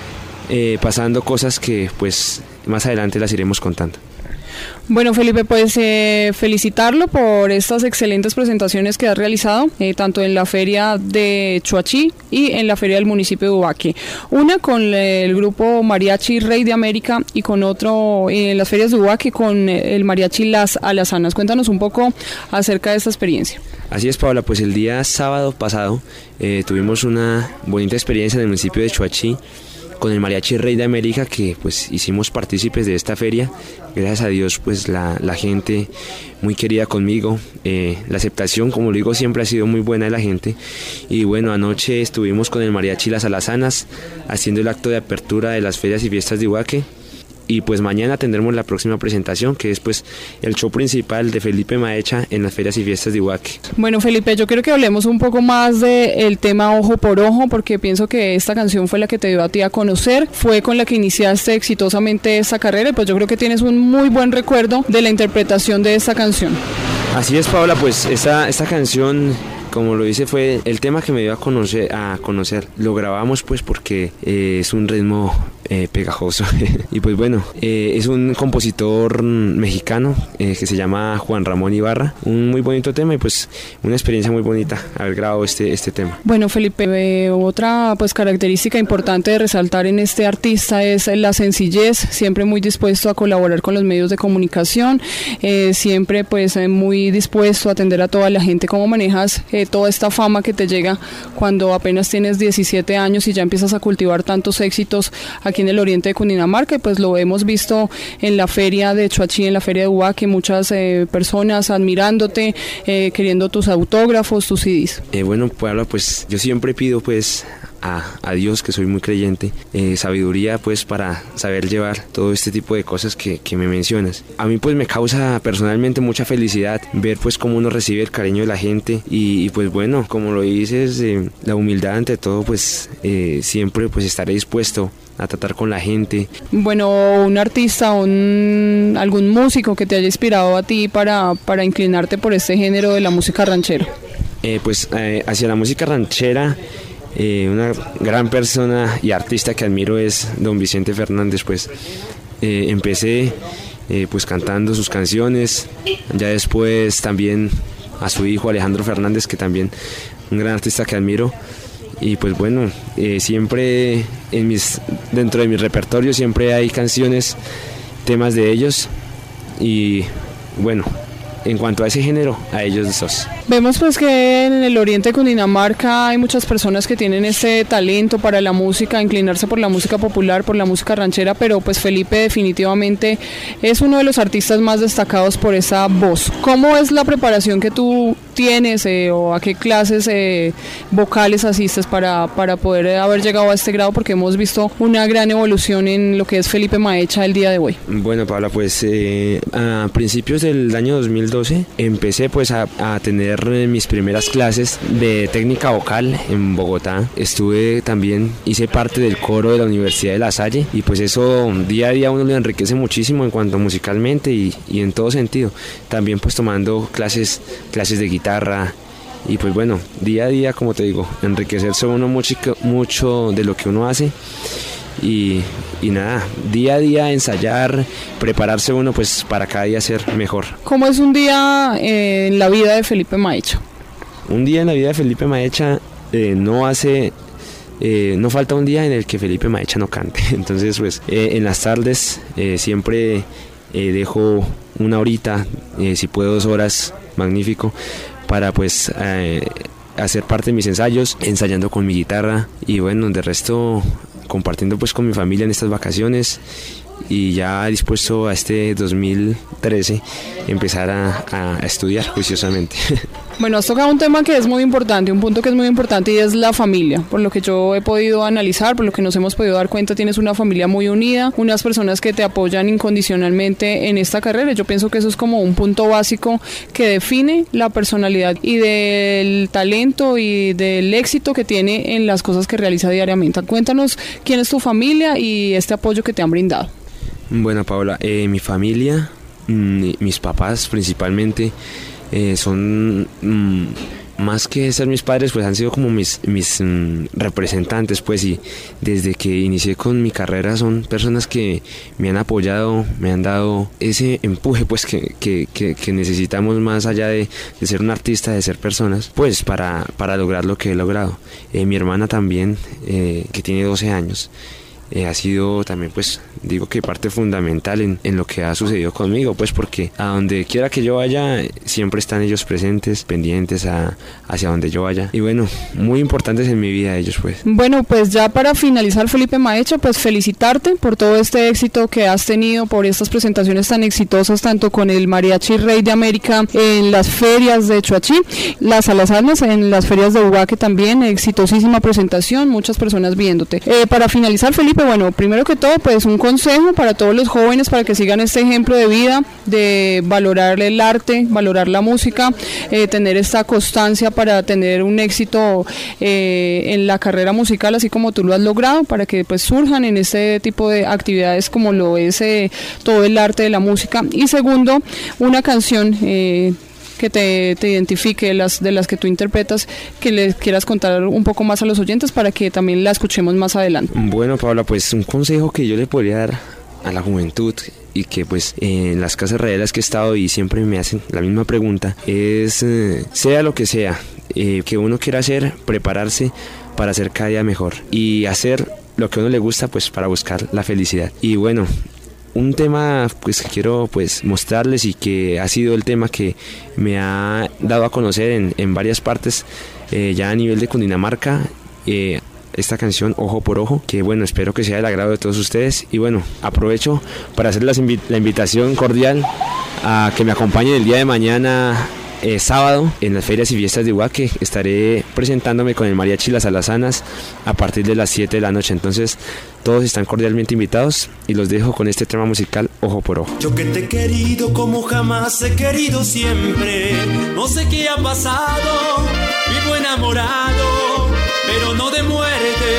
eh, pasando cosas que pues más adelante las iremos contando. Bueno, Felipe, pues eh, felicitarlo por estas excelentes presentaciones que has realizado, eh, tanto en la feria de Choachí y en la feria del municipio de Ubaque. Una con el grupo Mariachi Rey de América y con otro en las ferias de Ubaque con el Mariachi Las Alazanas. Cuéntanos un poco acerca de esta experiencia. Así es, Paola, pues el día sábado pasado eh, tuvimos una bonita experiencia en el municipio de Choachí con el Mariachi Rey de América, que pues hicimos partícipes de esta feria. Gracias a Dios pues la, la gente muy querida conmigo, eh, la aceptación, como lo digo, siempre ha sido muy buena de la gente. Y bueno, anoche estuvimos con el Mariachi Las Alazanas haciendo el acto de apertura de las ferias y fiestas de Ubaque. Y pues mañana tendremos la próxima presentación, que es pues el show principal de Felipe Maecha en las ferias y fiestas de Ubaque. Bueno, Felipe, yo quiero que hablemos un poco más del tema Ojo por Ojo, porque pienso que esta canción fue la que te dio a ti a conocer, fue con la que iniciaste exitosamente esta carrera, y pues yo creo que tienes un muy buen recuerdo de la interpretación de esta canción. Así es, Paola, pues esta, esta canción, como lo dice, fue el tema que me dio a conocer. A conocer. Lo grabamos pues porque eh, es un ritmo eh, pegajoso y pues bueno, eh, es un compositor mexicano eh, que se llama Juan Ramón Ibarra. Un muy bonito tema y pues una experiencia muy bonita haber grabado este, este tema. Bueno, Felipe, eh, otra pues característica importante de resaltar en este artista es la sencillez, siempre muy dispuesto a colaborar con los medios de comunicación, eh, siempre pues eh, muy dispuesto a atender a toda la gente. ¿Cómo manejas eh, toda esta fama que te llega cuando apenas tienes diecisiete años y ya empiezas a cultivar tantos éxitos aquí en el oriente de Cundinamarca? Y pues lo hemos visto en la feria de Choachí, en la feria de Ubaque, muchas eh, personas admirándote, eh, queriendo tus autógrafos, tus C Ds. Eh, bueno, Paola, pues yo siempre pido pues A, a Dios, que soy muy creyente, eh, sabiduría pues para saber llevar todo este tipo de cosas que, que me mencionas. A mí pues me causa personalmente mucha felicidad ver pues cómo uno recibe el cariño de la gente y, y pues bueno, como lo dices, eh, la humildad ante todo, pues eh, siempre pues estaré dispuesto a tratar con la gente. Bueno, un artista, un, algún músico que te haya inspirado a ti para, para inclinarte por este género de la música ranchera. Eh, pues eh, hacia la música ranchera, Eh, una gran persona y artista que admiro es don Vicente Fernández. Pues eh, empecé eh, pues cantando sus canciones, ya después también a su hijo Alejandro Fernández, que también un gran artista que admiro, y pues bueno, eh, siempre en mis, dentro de mi repertorio siempre hay canciones, temas de ellos, y bueno, en cuanto a ese género, a ellos dos. Vemos pues que en el oriente de Cundinamarca hay muchas personas que tienen ese talento para la música, inclinarse por la música popular, por la música ranchera, pero pues Felipe definitivamente es uno de los artistas más destacados por esa voz. ¿Cómo es la preparación que tú tienes eh, o a qué clases eh, vocales asistes para, para poder haber llegado a este grado? Porque hemos visto una gran evolución en lo que es Felipe Maecha el día de hoy. Bueno, Paola, pues eh, a principios del año dos mil doce empecé pues a, a tener mis primeras clases de técnica vocal en Bogotá. Estuve también, hice parte del coro de la Universidad de La Salle, y pues eso día a día uno le enriquece muchísimo en cuanto musicalmente y, y en todo sentido. También pues tomando clases, clases de guitarra y pues bueno, día a día, como te digo, enriquecerse uno mucho, mucho de lo que uno hace. Y, y nada, día a día ensayar, prepararse uno pues para cada día ser mejor. ¿Cómo es un día eh, en la vida de Felipe Maecha? Un día en la vida de Felipe Maecha eh, no hace, eh, no falta un día en el que Felipe Maecha no cante. Entonces pues eh, en las tardes eh, siempre eh, dejo una horita, eh, si puedo dos horas, magnífico, para pues eh, hacer parte de mis ensayos, ensayando con mi guitarra y bueno, de resto compartiendo pues con mi familia en estas vacaciones y ya dispuesto a este dos mil trece empezar a, a estudiar juiciosamente. Bueno, has tocado un tema que es muy importante, un punto que es muy importante y es la familia. Por lo que yo he podido analizar, por lo que nos hemos podido dar cuenta, tienes una familia muy unida, unas personas que te apoyan incondicionalmente en esta carrera. Yo pienso que eso es como un punto básico que define la personalidad y del talento y del éxito que tiene en las cosas que realiza diariamente. Cuéntanos quién es tu familia y este apoyo que te han brindado. Bueno, Paola, eh, mi familia, mm, mis papás principalmente, eh, son mm, más que ser mis padres, pues han sido como mis, mis mm, representantes, pues, y desde que inicié con mi carrera son personas que me han apoyado, me han dado ese empuje, pues, que, que, que, que necesitamos más allá de, de ser un artista, de ser personas, pues, para, para lograr lo que he logrado. Eh, mi hermana también, eh, que tiene doce años, Eh, ha sido también, pues, digo que parte fundamental en, en lo que ha sucedido conmigo, pues porque a donde quiera que yo vaya, siempre están ellos presentes, pendientes a, hacia donde yo vaya. Y bueno, muy importantes en mi vida ellos, pues. Bueno, pues ya para finalizar, Felipe Maecha, pues felicitarte por todo este éxito que has tenido, por estas presentaciones tan exitosas, tanto con el Mariachi Rey de América en las ferias de Choachí, las Salazanas en las ferias de Ubaque también, exitosísima presentación, muchas personas viéndote. Eh, para finalizar, Felipe, bueno, primero que todo, pues un consejo para todos los jóvenes para que sigan este ejemplo de vida, de valorar el arte, valorar la música, eh, tener esta constancia para tener un éxito eh, en la carrera musical, así como tú lo has logrado, para que pues surjan en este tipo de actividades como lo es eh, todo el arte de la música. Y segundo, una canción eh, que te, te identifique, las de las que tú interpretas, que les quieras contar un poco más a los oyentes para que también la escuchemos más adelante. Bueno, Paola, pues un consejo que yo le podría dar a la juventud y que pues en las casas radiales que he estado y siempre me hacen la misma pregunta es, eh, sea lo que sea eh, que uno quiera hacer, prepararse para hacer cada día mejor y hacer lo que a uno le gusta, pues para buscar la felicidad. Y bueno, un tema pues que quiero pues mostrarles y que ha sido el tema que me ha dado a conocer en, en varias partes eh, ya a nivel de Cundinamarca, eh, esta canción Ojo por Ojo, que bueno, espero que sea del agrado de todos ustedes. Y bueno, aprovecho para hacer las invi- la invitación cordial a que me acompañen el día de mañana, Eh, sábado, en las ferias y fiestas de Ubaque. Estaré presentándome con el Mariachi Las Alazanas a partir de las siete de la noche. Entonces todos están cordialmente invitados y los dejo con este tema musical Ojo por Ojo. Yo que te he querido como jamás he querido siempre. No sé qué ha pasado, vivo enamorado, pero no de muerte.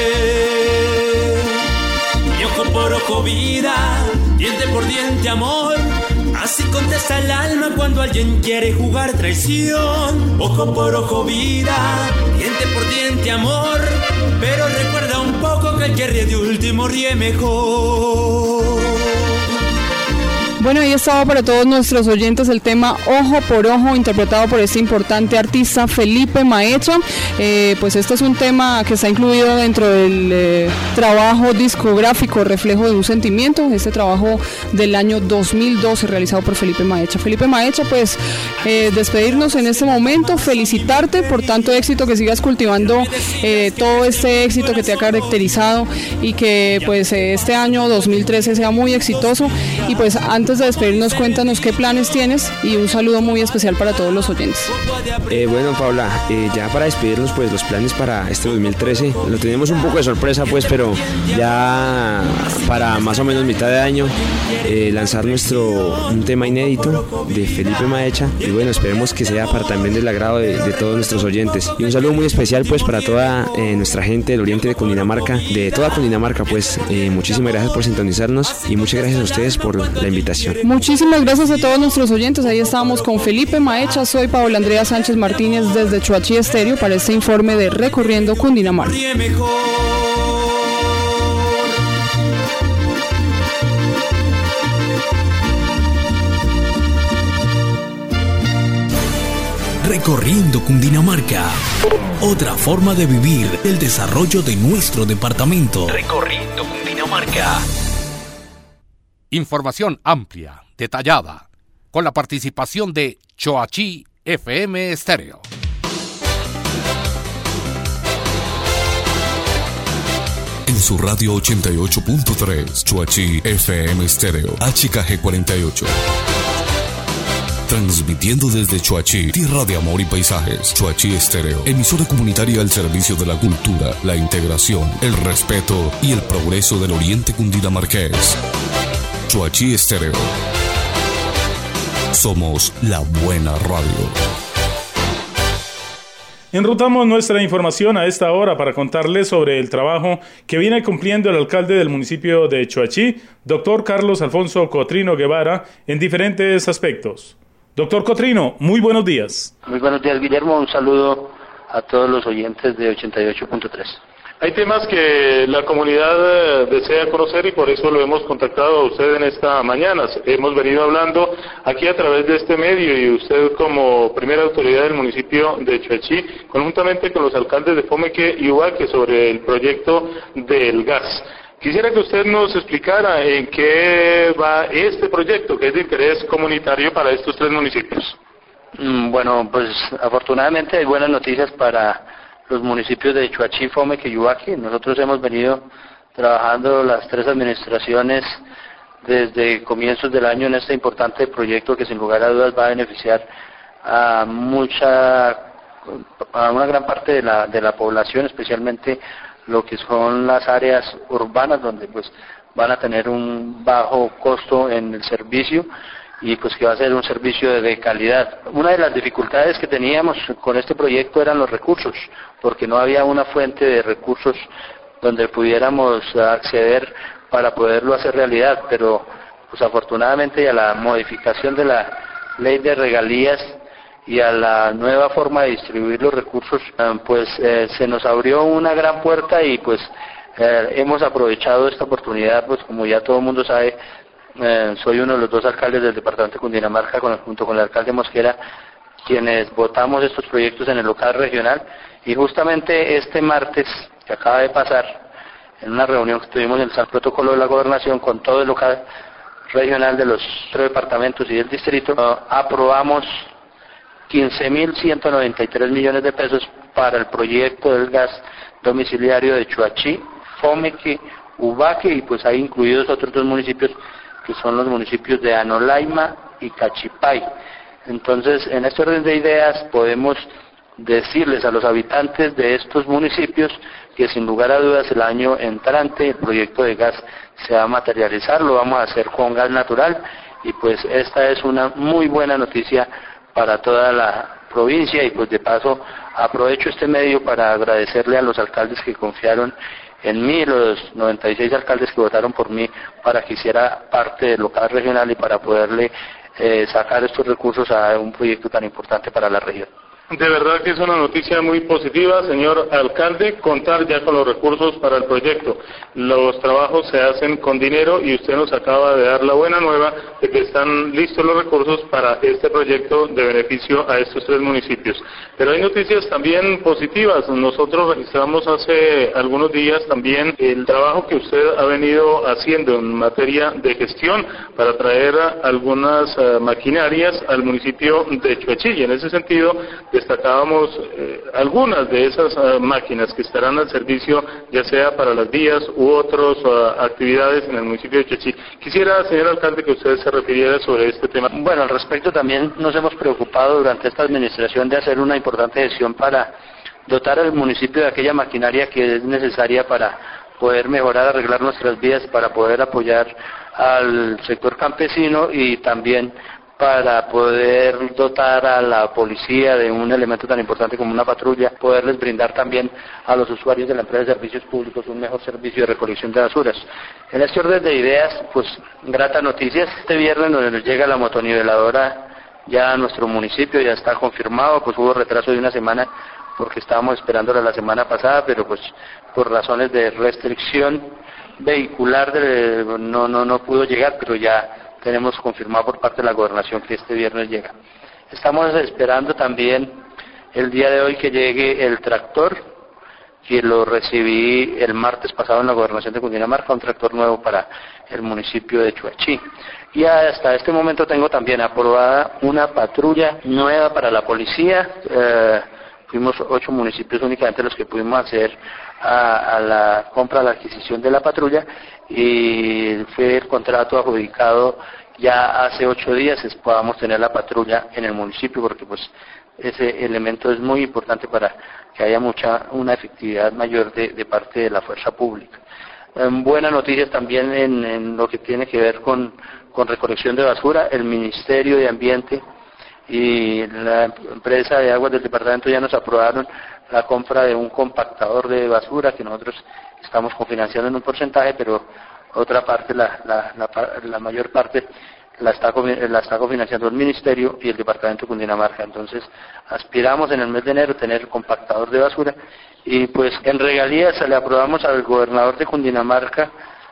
Y ojo por ojo vida, diente por diente amor. Así contesta el alma cuando alguien quiere jugar traición. Ojo por ojo vida, diente por diente amor. Pero recuerda un poco que el que ríe de último ríe mejor. Bueno, ahí estaba para todos nuestros oyentes el tema Ojo por Ojo, interpretado por este importante artista Felipe Maecha. Eh, pues este es un tema que está incluido dentro del eh, trabajo discográfico Reflejo de un Sentimiento, este trabajo del año dos mil doce realizado por Felipe Maecha. Felipe Maecha, pues eh, despedirnos en este momento, felicitarte por tanto éxito, que sigas cultivando eh, todo este éxito que te ha caracterizado y que pues eh, este año dos mil trece sea muy exitoso. Y pues antes Antes de despedirnos, cuéntanos qué planes tienes y un saludo muy especial para todos los oyentes. Eh, bueno, Paula, eh, ya para despedirnos, pues los planes para este dos mil trece, lo tenemos un poco de sorpresa, pues, pero ya para más o menos mitad de año, eh, lanzar nuestro un tema inédito de Felipe Maecha, y bueno, esperemos que sea para también del agrado de, de todos nuestros oyentes. Y un saludo muy especial, pues, para toda eh, nuestra gente del oriente de Cundinamarca, de toda Cundinamarca, pues, eh, muchísimas gracias por sintonizarnos y muchas gracias a ustedes por la invitación. comunicación. Muchísimas gracias a todos nuestros oyentes. Ahí estábamos con Felipe Maecha. Soy Paola Andrea Sánchez Martínez desde Choachí Estéreo para este informe de Recorriendo Cundinamarca. Recorriendo Cundinamarca. Otra forma de vivir el desarrollo de nuestro departamento. Recorriendo Cundinamarca. Información amplia, detallada, con la participación de Choachí F M Estéreo. En su radio ochenta y ocho punto tres, Choachí F M Estéreo, H K G cuarenta y ocho. Transmitiendo desde Choachí, tierra de amor y paisajes. Choachí Estéreo, emisora comunitaria al servicio de la cultura, la integración, el respeto y el progreso del oriente cundinamarqués. Choachí Estéreo. Somos la buena radio. Enrutamos nuestra información a esta hora para contarles sobre el trabajo que viene cumpliendo el alcalde del municipio de Choachí, doctor Carlos Alfonso Cotrino Guevara, en diferentes aspectos. Doctor Cotrino, muy buenos días. Muy buenos días, Guillermo. Un saludo a todos los oyentes de ochenta y ocho punto tres. Hay temas que la comunidad desea conocer y por eso lo hemos contactado a usted en esta mañana. Hemos venido hablando aquí a través de este medio y usted como primera autoridad del municipio de Choachí, conjuntamente con los alcaldes de Fomeque y Ubaque sobre el proyecto del gas. Quisiera que usted nos explicara en qué va este proyecto, que es de interés comunitario para estos tres municipios. Mm, bueno, pues afortunadamente hay buenas noticias para los municipios de Choachí, Fomeque y Ubaque. Nosotros hemos venido trabajando las tres administraciones desde comienzos del año en este importante proyecto que sin lugar a dudas va a beneficiar a mucha, a una gran parte de la, de la población, especialmente lo que son las áreas urbanas donde pues van a tener un bajo costo en el servicio y pues que va a ser un servicio de, de calidad. Una de las dificultades que teníamos con este proyecto eran los recursos, porque no había una fuente de recursos donde pudiéramos acceder para poderlo hacer realidad, pero pues afortunadamente y a la modificación de la ley de regalías y a la nueva forma de distribuir los recursos, pues eh, se nos abrió una gran puerta y pues eh, hemos aprovechado esta oportunidad, pues como ya todo el mundo sabe, eh, soy uno de los dos alcaldes del departamento de Cundinamarca, con, junto con el alcalde Mosquera, quienes votamos estos proyectos en el local regional, y justamente este martes que acaba de pasar, en una reunión que tuvimos en el protocolo de la gobernación con todo el local regional de los tres departamentos y del distrito, uh, aprobamos quince mil ciento noventa y tres millones de pesos para el proyecto del gas domiciliario de Choachí, Fomeque, Ubaque y pues hay incluidos otros dos municipios que son los municipios de Anolaima y Cachipay. Entonces, en este orden de ideas podemos decirles a los habitantes de estos municipios que sin lugar a dudas el año entrante el proyecto de gas se va a materializar, lo vamos a hacer con gas natural y pues esta es una muy buena noticia para toda la provincia y pues de paso aprovecho este medio para agradecerle a los alcaldes que confiaron en mí, los noventa y seis alcaldes que votaron por mí para que hiciera parte del local regional y para poderle eh, sacar estos recursos a un proyecto tan importante para la región. De verdad que es una noticia muy positiva, señor alcalde, contar ya con los recursos para el proyecto. Los trabajos se hacen con dinero y usted nos acaba de dar la buena nueva de que están listos los recursos para este proyecto de beneficio a estos tres municipios. Pero hay noticias también positivas. Nosotros registramos hace algunos días también el trabajo que usted ha venido haciendo en materia de gestión para traer algunas uh, maquinarias al municipio de Choachí. Y en ese sentido, destacábamos eh, algunas de esas uh, máquinas que estarán al servicio ya sea para las vías u otras uh, actividades en el municipio de Choachí. Quisiera, señor alcalde, que usted se refiriera sobre este tema. Bueno, al respecto también nos hemos preocupado durante esta administración de hacer una importante gestión para dotar al municipio de aquella maquinaria que es necesaria para poder mejorar, arreglar nuestras vías, para poder apoyar al sector campesino y también para poder dotar a la policía de un elemento tan importante como una patrulla, poderles brindar también a los usuarios de la empresa de servicios públicos un mejor servicio de recolección de basuras. En este orden de ideas, pues grata noticias, este viernes donde nos llega la motoniveladora ya a nuestro municipio, ya está confirmado, pues hubo retraso de una semana porque estábamos esperándola la semana pasada, pero pues por razones de restricción vehicular de, no, no, no pudo llegar, pero ya tenemos confirmado por parte de la gobernación que este viernes llega. Estamos esperando también el día de hoy que llegue el tractor, que lo recibí el martes pasado en la gobernación de Cundinamarca, un tractor nuevo para el municipio de Choachí. Y hasta este momento tengo también aprobada una patrulla nueva para la policía. Eh, fuimos ocho municipios únicamente los que pudimos hacer a, a la compra, a la adquisición de la patrulla, y fue el contrato adjudicado ya hace ocho días, es, podamos tener la patrulla en el municipio, porque pues ese elemento es muy importante para que haya mucha una efectividad mayor de, de parte de la fuerza pública. Eh, buenas noticias también en, en lo que tiene que ver con, con recolección de basura. El Ministerio de Ambiente y la empresa de aguas del departamento ya nos aprobaron la compra de un compactador de basura que nosotros estamos cofinanciando en un porcentaje, pero otra parte, la, la, la, la mayor parte la está, la está cofinanciando el Ministerio y el Departamento de Cundinamarca. Entonces aspiramos en el mes de enero tener el compactador de basura, y pues en regalías le aprobamos al gobernador de Cundinamarca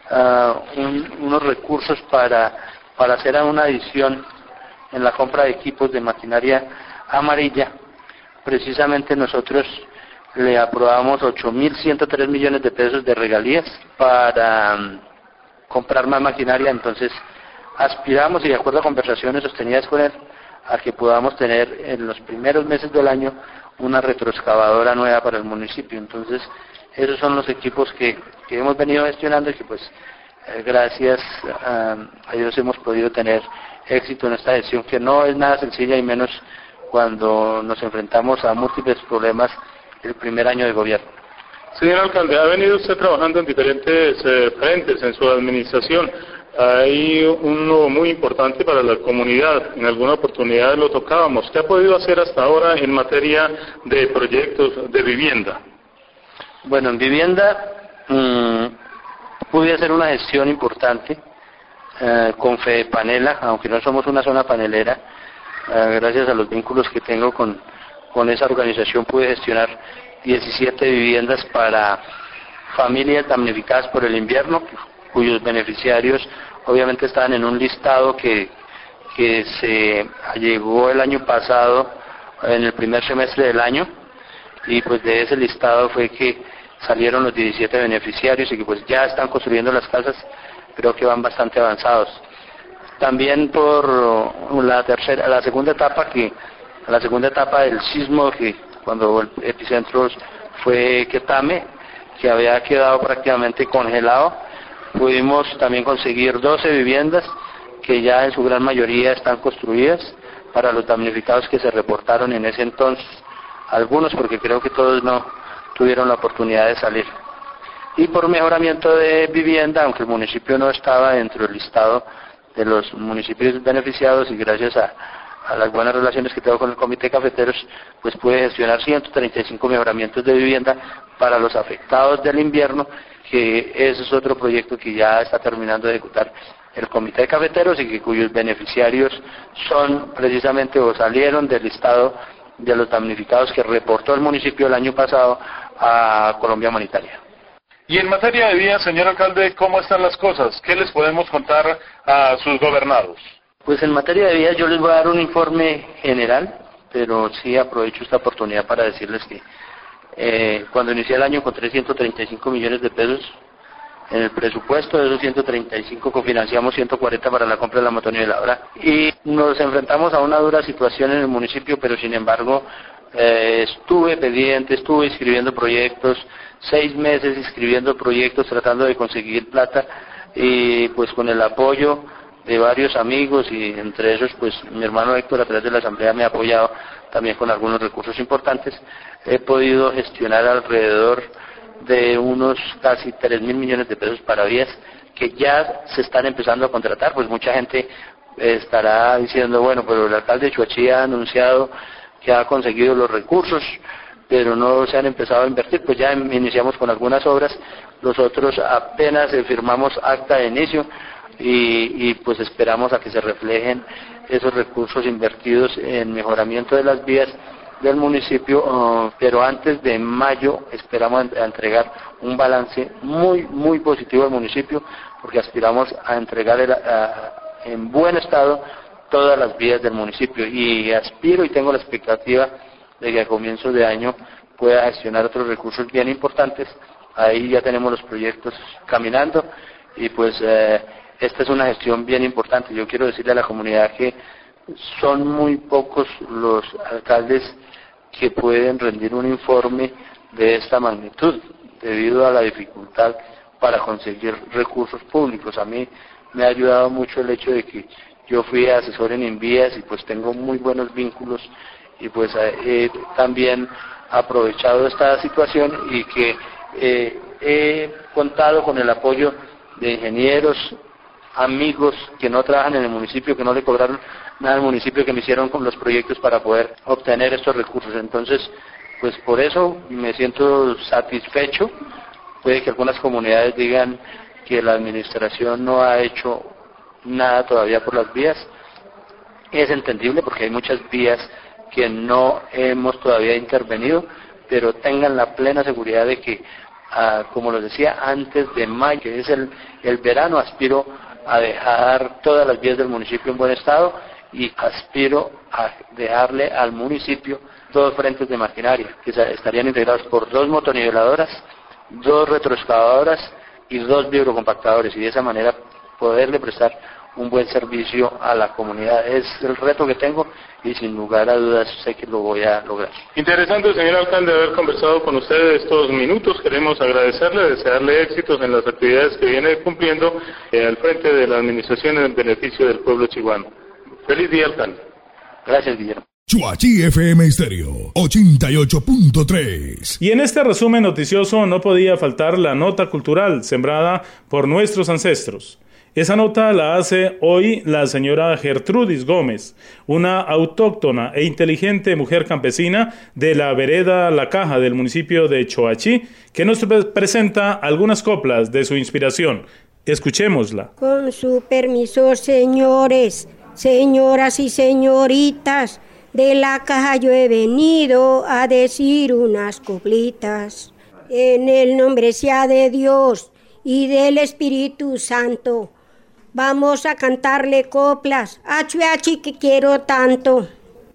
uh, un, unos recursos para, para hacer una adición en la compra de equipos de maquinaria amarilla. Precisamente nosotros le aprobamos ocho mil ciento tres millones de pesos de regalías para um, comprar más maquinaria. Entonces aspiramos, y de acuerdo a conversaciones sostenidas con él, a que podamos tener en los primeros meses del año una retroexcavadora nueva para el municipio. Entonces esos son los equipos que, que hemos venido gestionando y que pues eh, gracias a, a Dios hemos podido tener éxito en esta gestión, que no es nada sencilla, y menos cuando nos enfrentamos a múltiples problemas el primer año de gobierno. Señor alcalde, ha venido usted trabajando en diferentes eh, frentes en su administración. Hay uno muy importante para la comunidad, en alguna oportunidad lo tocábamos. ¿Qué ha podido hacer hasta ahora en materia de proyectos de vivienda? Bueno, en vivienda mmm, pude hacer una gestión importante eh, con Fedepanela, aunque no somos una zona panelera. Eh, gracias a los vínculos que tengo con, con esa organización pude gestionar diecisiete viviendas para familias damnificadas por el invierno, cuyos beneficiarios obviamente estaban en un listado que, que se llegó el año pasado, en el primer semestre del año, y pues de ese listado fue que salieron los diecisiete beneficiarios, y que pues ya están construyendo las casas, creo que van bastante avanzados. También por la tercera, la segunda etapa que, la segunda etapa del sismo, que cuando el epicentro fue Quetame, que había quedado prácticamente congelado, pudimos también conseguir doce viviendas que ya en su gran mayoría están construidas para los damnificados que se reportaron en ese entonces, algunos porque creo que todos no tuvieron la oportunidad de salir. Y por mejoramiento de vivienda, aunque el municipio no estaba dentro del listado de los municipios beneficiados, y gracias a, a las buenas relaciones que tengo con el Comité de Cafeteros, pues pude gestionar ciento treinta y cinco mejoramientos de vivienda para los afectados del invierno, que ese es otro proyecto que ya está terminando de ejecutar el Comité de Cafeteros, y que cuyos beneficiarios son precisamente o salieron del listado de los damnificados que reportó el municipio el año pasado a Colombia Humanitaria. Y en materia de vías, señor alcalde, ¿cómo están las cosas? ¿Qué les podemos contar a sus gobernados? Pues en materia de vías yo les voy a dar un informe general, pero sí aprovecho esta oportunidad para decirles que eh, cuando inicié el año encontré ciento treinta y cinco millones de pesos en el presupuesto. De esos ciento treinta y cinco cofinanciamos ciento cuarenta para la compra de la motoniveladora, y nos enfrentamos a una dura situación en el municipio, pero sin embargo eh, estuve pendiente, estuve inscribiendo proyectos, seis meses inscribiendo proyectos, tratando de conseguir plata, y pues con el apoyo de varios amigos, y entre esos pues mi hermano Héctor a través de la Asamblea me ha apoyado también con algunos recursos importantes, he podido gestionar alrededor de unos casi tres mil millones de pesos para vías que ya se están empezando a contratar, pues mucha gente estará diciendo, bueno, pero el alcalde de Choachí ha anunciado que ha conseguido los recursos, pero no se han empezado a invertir. Pues ya iniciamos con algunas obras, nosotros apenas firmamos acta de inicio y, y pues esperamos a que se reflejen esos recursos invertidos en mejoramiento de las vías del municipio, uh, pero antes de mayo esperamos a entregar un balance muy muy positivo al municipio, porque aspiramos a entregar el, a, en buen estado todas las vías del municipio, y aspiro y tengo la expectativa de que a comienzos de año pueda gestionar otros recursos bien importantes. Ahí ya tenemos los proyectos caminando y pues eh, esta es una gestión bien importante. Yo quiero decirle a la comunidad que son muy pocos los alcaldes que pueden rendir un informe de esta magnitud debido a la dificultad para conseguir recursos públicos. A mí me ha ayudado mucho el hecho de que yo fui asesor en Invías y pues tengo muy buenos vínculos, y pues he también aprovechado esta situación y que eh, he contado con el apoyo de ingenieros, amigos que no trabajan en el municipio, que no le cobraron nada al municipio, que me hicieron con los proyectos para poder obtener estos recursos. Entonces, pues por eso me siento satisfecho. Puede que algunas comunidades digan que la administración no ha hecho nada todavía por las vías. Es entendible porque hay muchas vías que no hemos todavía intervenido, pero tengan la plena seguridad de que, ah, como les decía, antes de mayo, que es el, el verano, aspiro a dejar todas las vías del municipio en buen estado, y aspiro a dejarle al municipio dos frentes de maquinaria, que estarían integrados por dos motoniveladoras, dos retroexcavadoras y dos vibrocompactadores, y de esa manera poderle prestar un buen servicio a la comunidad. Es el reto que tengo y sin lugar a dudas sé que lo voy a lograr. Interesante, señor alcalde, haber conversado con usted estos minutos. Queremos agradecerle, desearle éxitos en las actividades que viene cumpliendo eh, al frente de la administración en beneficio del pueblo chihuano. Feliz día, alcalde. Gracias, Guillermo. Choachí F M Estéreo ochenta y ocho punto tres. Y en este resumen noticioso no podía faltar la nota cultural sembrada por nuestros ancestros. Esa nota la hace hoy la señora Gertrudis Gómez, una autóctona e inteligente mujer campesina de la vereda La Caja del municipio de Choachí, que nos presenta algunas coplas de su inspiración. Escuchémosla. Con su permiso, señores, señoras y señoritas, de La Caja yo he venido a decir unas coplitas. En el nombre sea de Dios y del Espíritu Santo, vamos a cantarle coplas a Choachí que quiero tanto.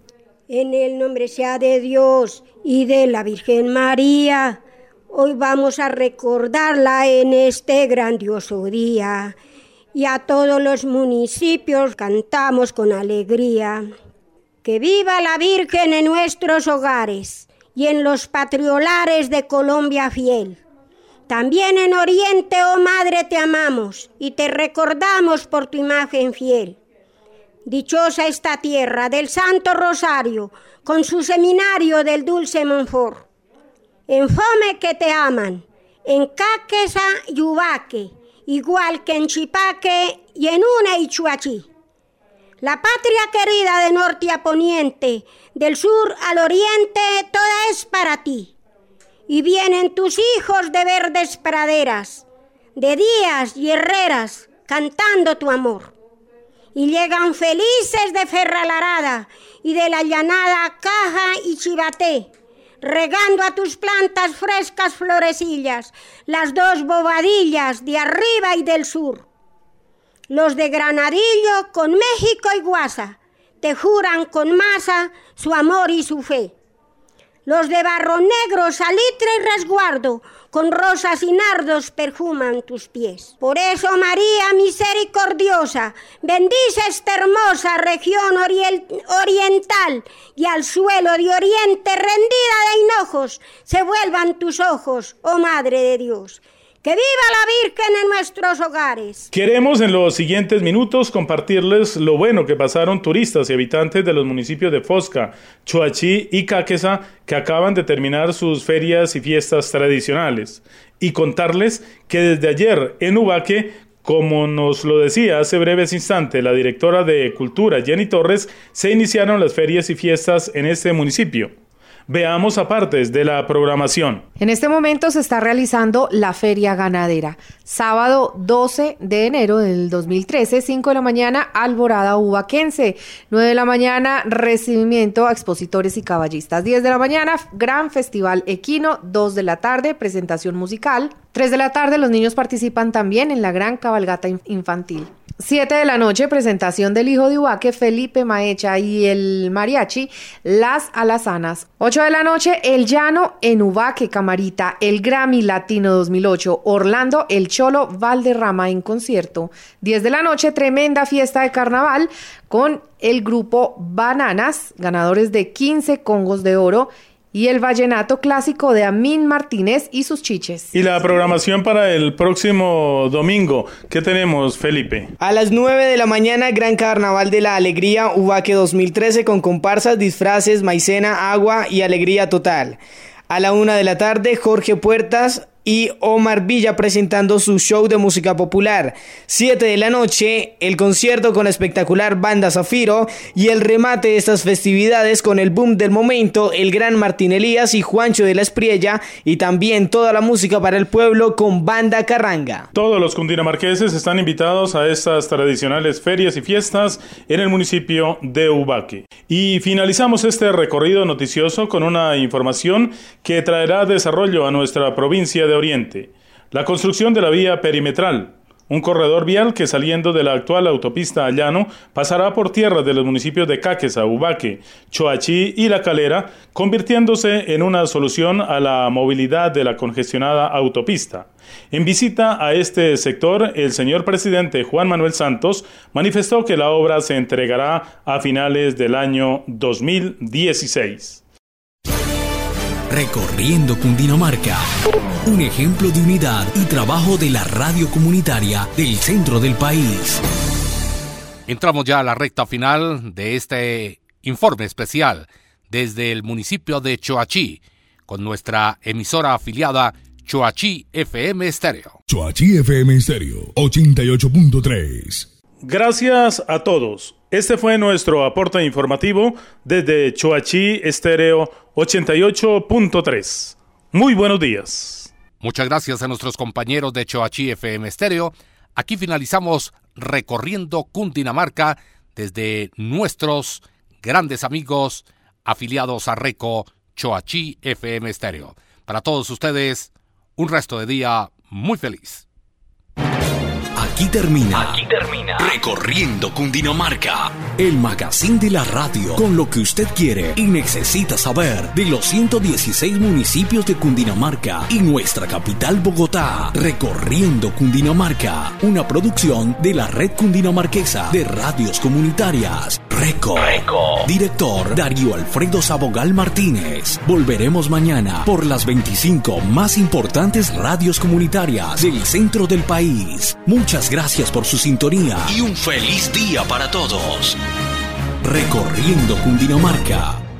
En el nombre sea de Dios y de la Virgen María, hoy vamos a recordarla en este grandioso día. Y a todos los municipios cantamos con alegría. Que viva la Virgen en nuestros hogares y en los patriolares de Colombia fiel. También en Oriente, oh Madre, te amamos y te recordamos por tu imagen fiel. Dichosa esta tierra del Santo Rosario, con su seminario del Dulce Monfort. En Fome que te aman, en Cáqueza y Ubaque, igual que en Chipaque y en Una y Choachí. La patria querida de norte a poniente, del sur al oriente, toda es para ti. Y vienen tus hijos de verdes praderas, de días y herreras, cantando tu amor. Y llegan felices de Ferralarada y de la llanada Caja y Chivaté, regando a tus plantas frescas florecillas, las dos bobadillas de arriba y del sur. Los de Granadillo con México y Guasa, te juran con masa su amor y su fe. Los de Barro Negro, Salitre y Resguardo, con rosas y nardos perfuman tus pies. Por eso, María misericordiosa, bendice esta hermosa región oriental, y al suelo de oriente rendida de hinojos, se vuelvan tus ojos, oh Madre de Dios. ¡Que viva la Virgen en nuestros hogares! Queremos en los siguientes minutos compartirles lo bueno que pasaron turistas y habitantes de los municipios de Fosca, Choachí y Cáqueza, que acaban de terminar sus ferias y fiestas tradicionales, y contarles que desde ayer en Ubaque Como nos lo decía hace breves instantes la directora de Cultura, Jenny Torres, se iniciaron las ferias y fiestas en este municipio. Veamos apartes de la programación. En este momento se está realizando la Feria Ganadera. Sábado doce de enero del dos mil trece, cinco de la mañana, Alborada Ubaquense. nueve de la mañana, recibimiento a expositores y caballistas. diez de la mañana, Gran Festival Equino. dos de la tarde, presentación musical. tres de la tarde, los niños participan también en la Gran Cabalgata Infantil. siete de la noche, presentación del hijo de Ubaque, Felipe Maecha, y el mariachi Las Alazanas. ocho de la noche, El Llano en Ubaque, Camarita, el Grammy Latino dos mil ocho, Orlando El Cholo Valderrama en concierto. diez de la noche, tremenda fiesta de carnaval con el grupo Bananas, ganadores de quince Congos de Oro, y el vallenato clásico de Amín Martínez y sus chiches. Y la programación para el próximo domingo, ¿qué tenemos, Felipe? A las nueve de la mañana, Gran Carnaval de la Alegría Ubaque dos mil trece con comparsas, disfraces, maicena, agua y alegría total. A la una de la tarde, Jorge Puertas y Omar Villa presentando su show de música popular. siete de la noche, el concierto con la espectacular Banda Zafiro y el remate de estas festividades con el boom del momento, el gran Martín Elías y Juancho de la Espriella, y también toda la música para el pueblo con Banda Carranga. Todos los cundinamarqueses están invitados a estas tradicionales ferias y fiestas en el municipio de Ubaque. Y finalizamos este recorrido noticioso con una información que traerá desarrollo a nuestra provincia de Oriente. La construcción de la vía perimetral, un corredor vial que saliendo de la actual autopista a Llano pasará por tierras de los municipios de Caqueza, Ubaque, Choachí y La Calera, convirtiéndose en una solución a la movilidad de la congestionada autopista. En visita a este sector, el señor presidente Juan Manuel Santos manifestó que la obra se entregará a finales del año dos mil dieciséis. Recorriendo Cundinamarca, un ejemplo de unidad y trabajo de la radio comunitaria del centro del país. Entramos ya a la recta final de este informe especial desde el municipio de Choachí, con nuestra emisora afiliada Choachí F M Estéreo. Choachí F M Estéreo, ochenta y ocho punto tres. Gracias a todos. Este fue nuestro aporte informativo desde Choachí Estéreo ochenta y ocho punto tres. Muy buenos días. Muchas gracias a nuestros compañeros de Choachí F M Estéreo. Aquí finalizamos Recorriendo Cundinamarca desde nuestros grandes amigos afiliados a Reco Choachí F M Estéreo. Para todos ustedes, un resto de día muy feliz. Aquí termina, Aquí termina Recorriendo Cundinamarca, el magazine de la radio con lo que usted quiere y necesita saber de los ciento dieciséis municipios de Cundinamarca y nuestra capital Bogotá. Recorriendo Cundinamarca, una producción de la Red Cundinamarquesa de Radios Comunitarias. Reco. Reco. Director Darío Alfredo Sabogal Martínez. Volveremos mañana por las veinticinco más importantes radios comunitarias del centro del país. Muchas gracias por su sintonía y un feliz día para todos. Recorriendo Cundinamarca.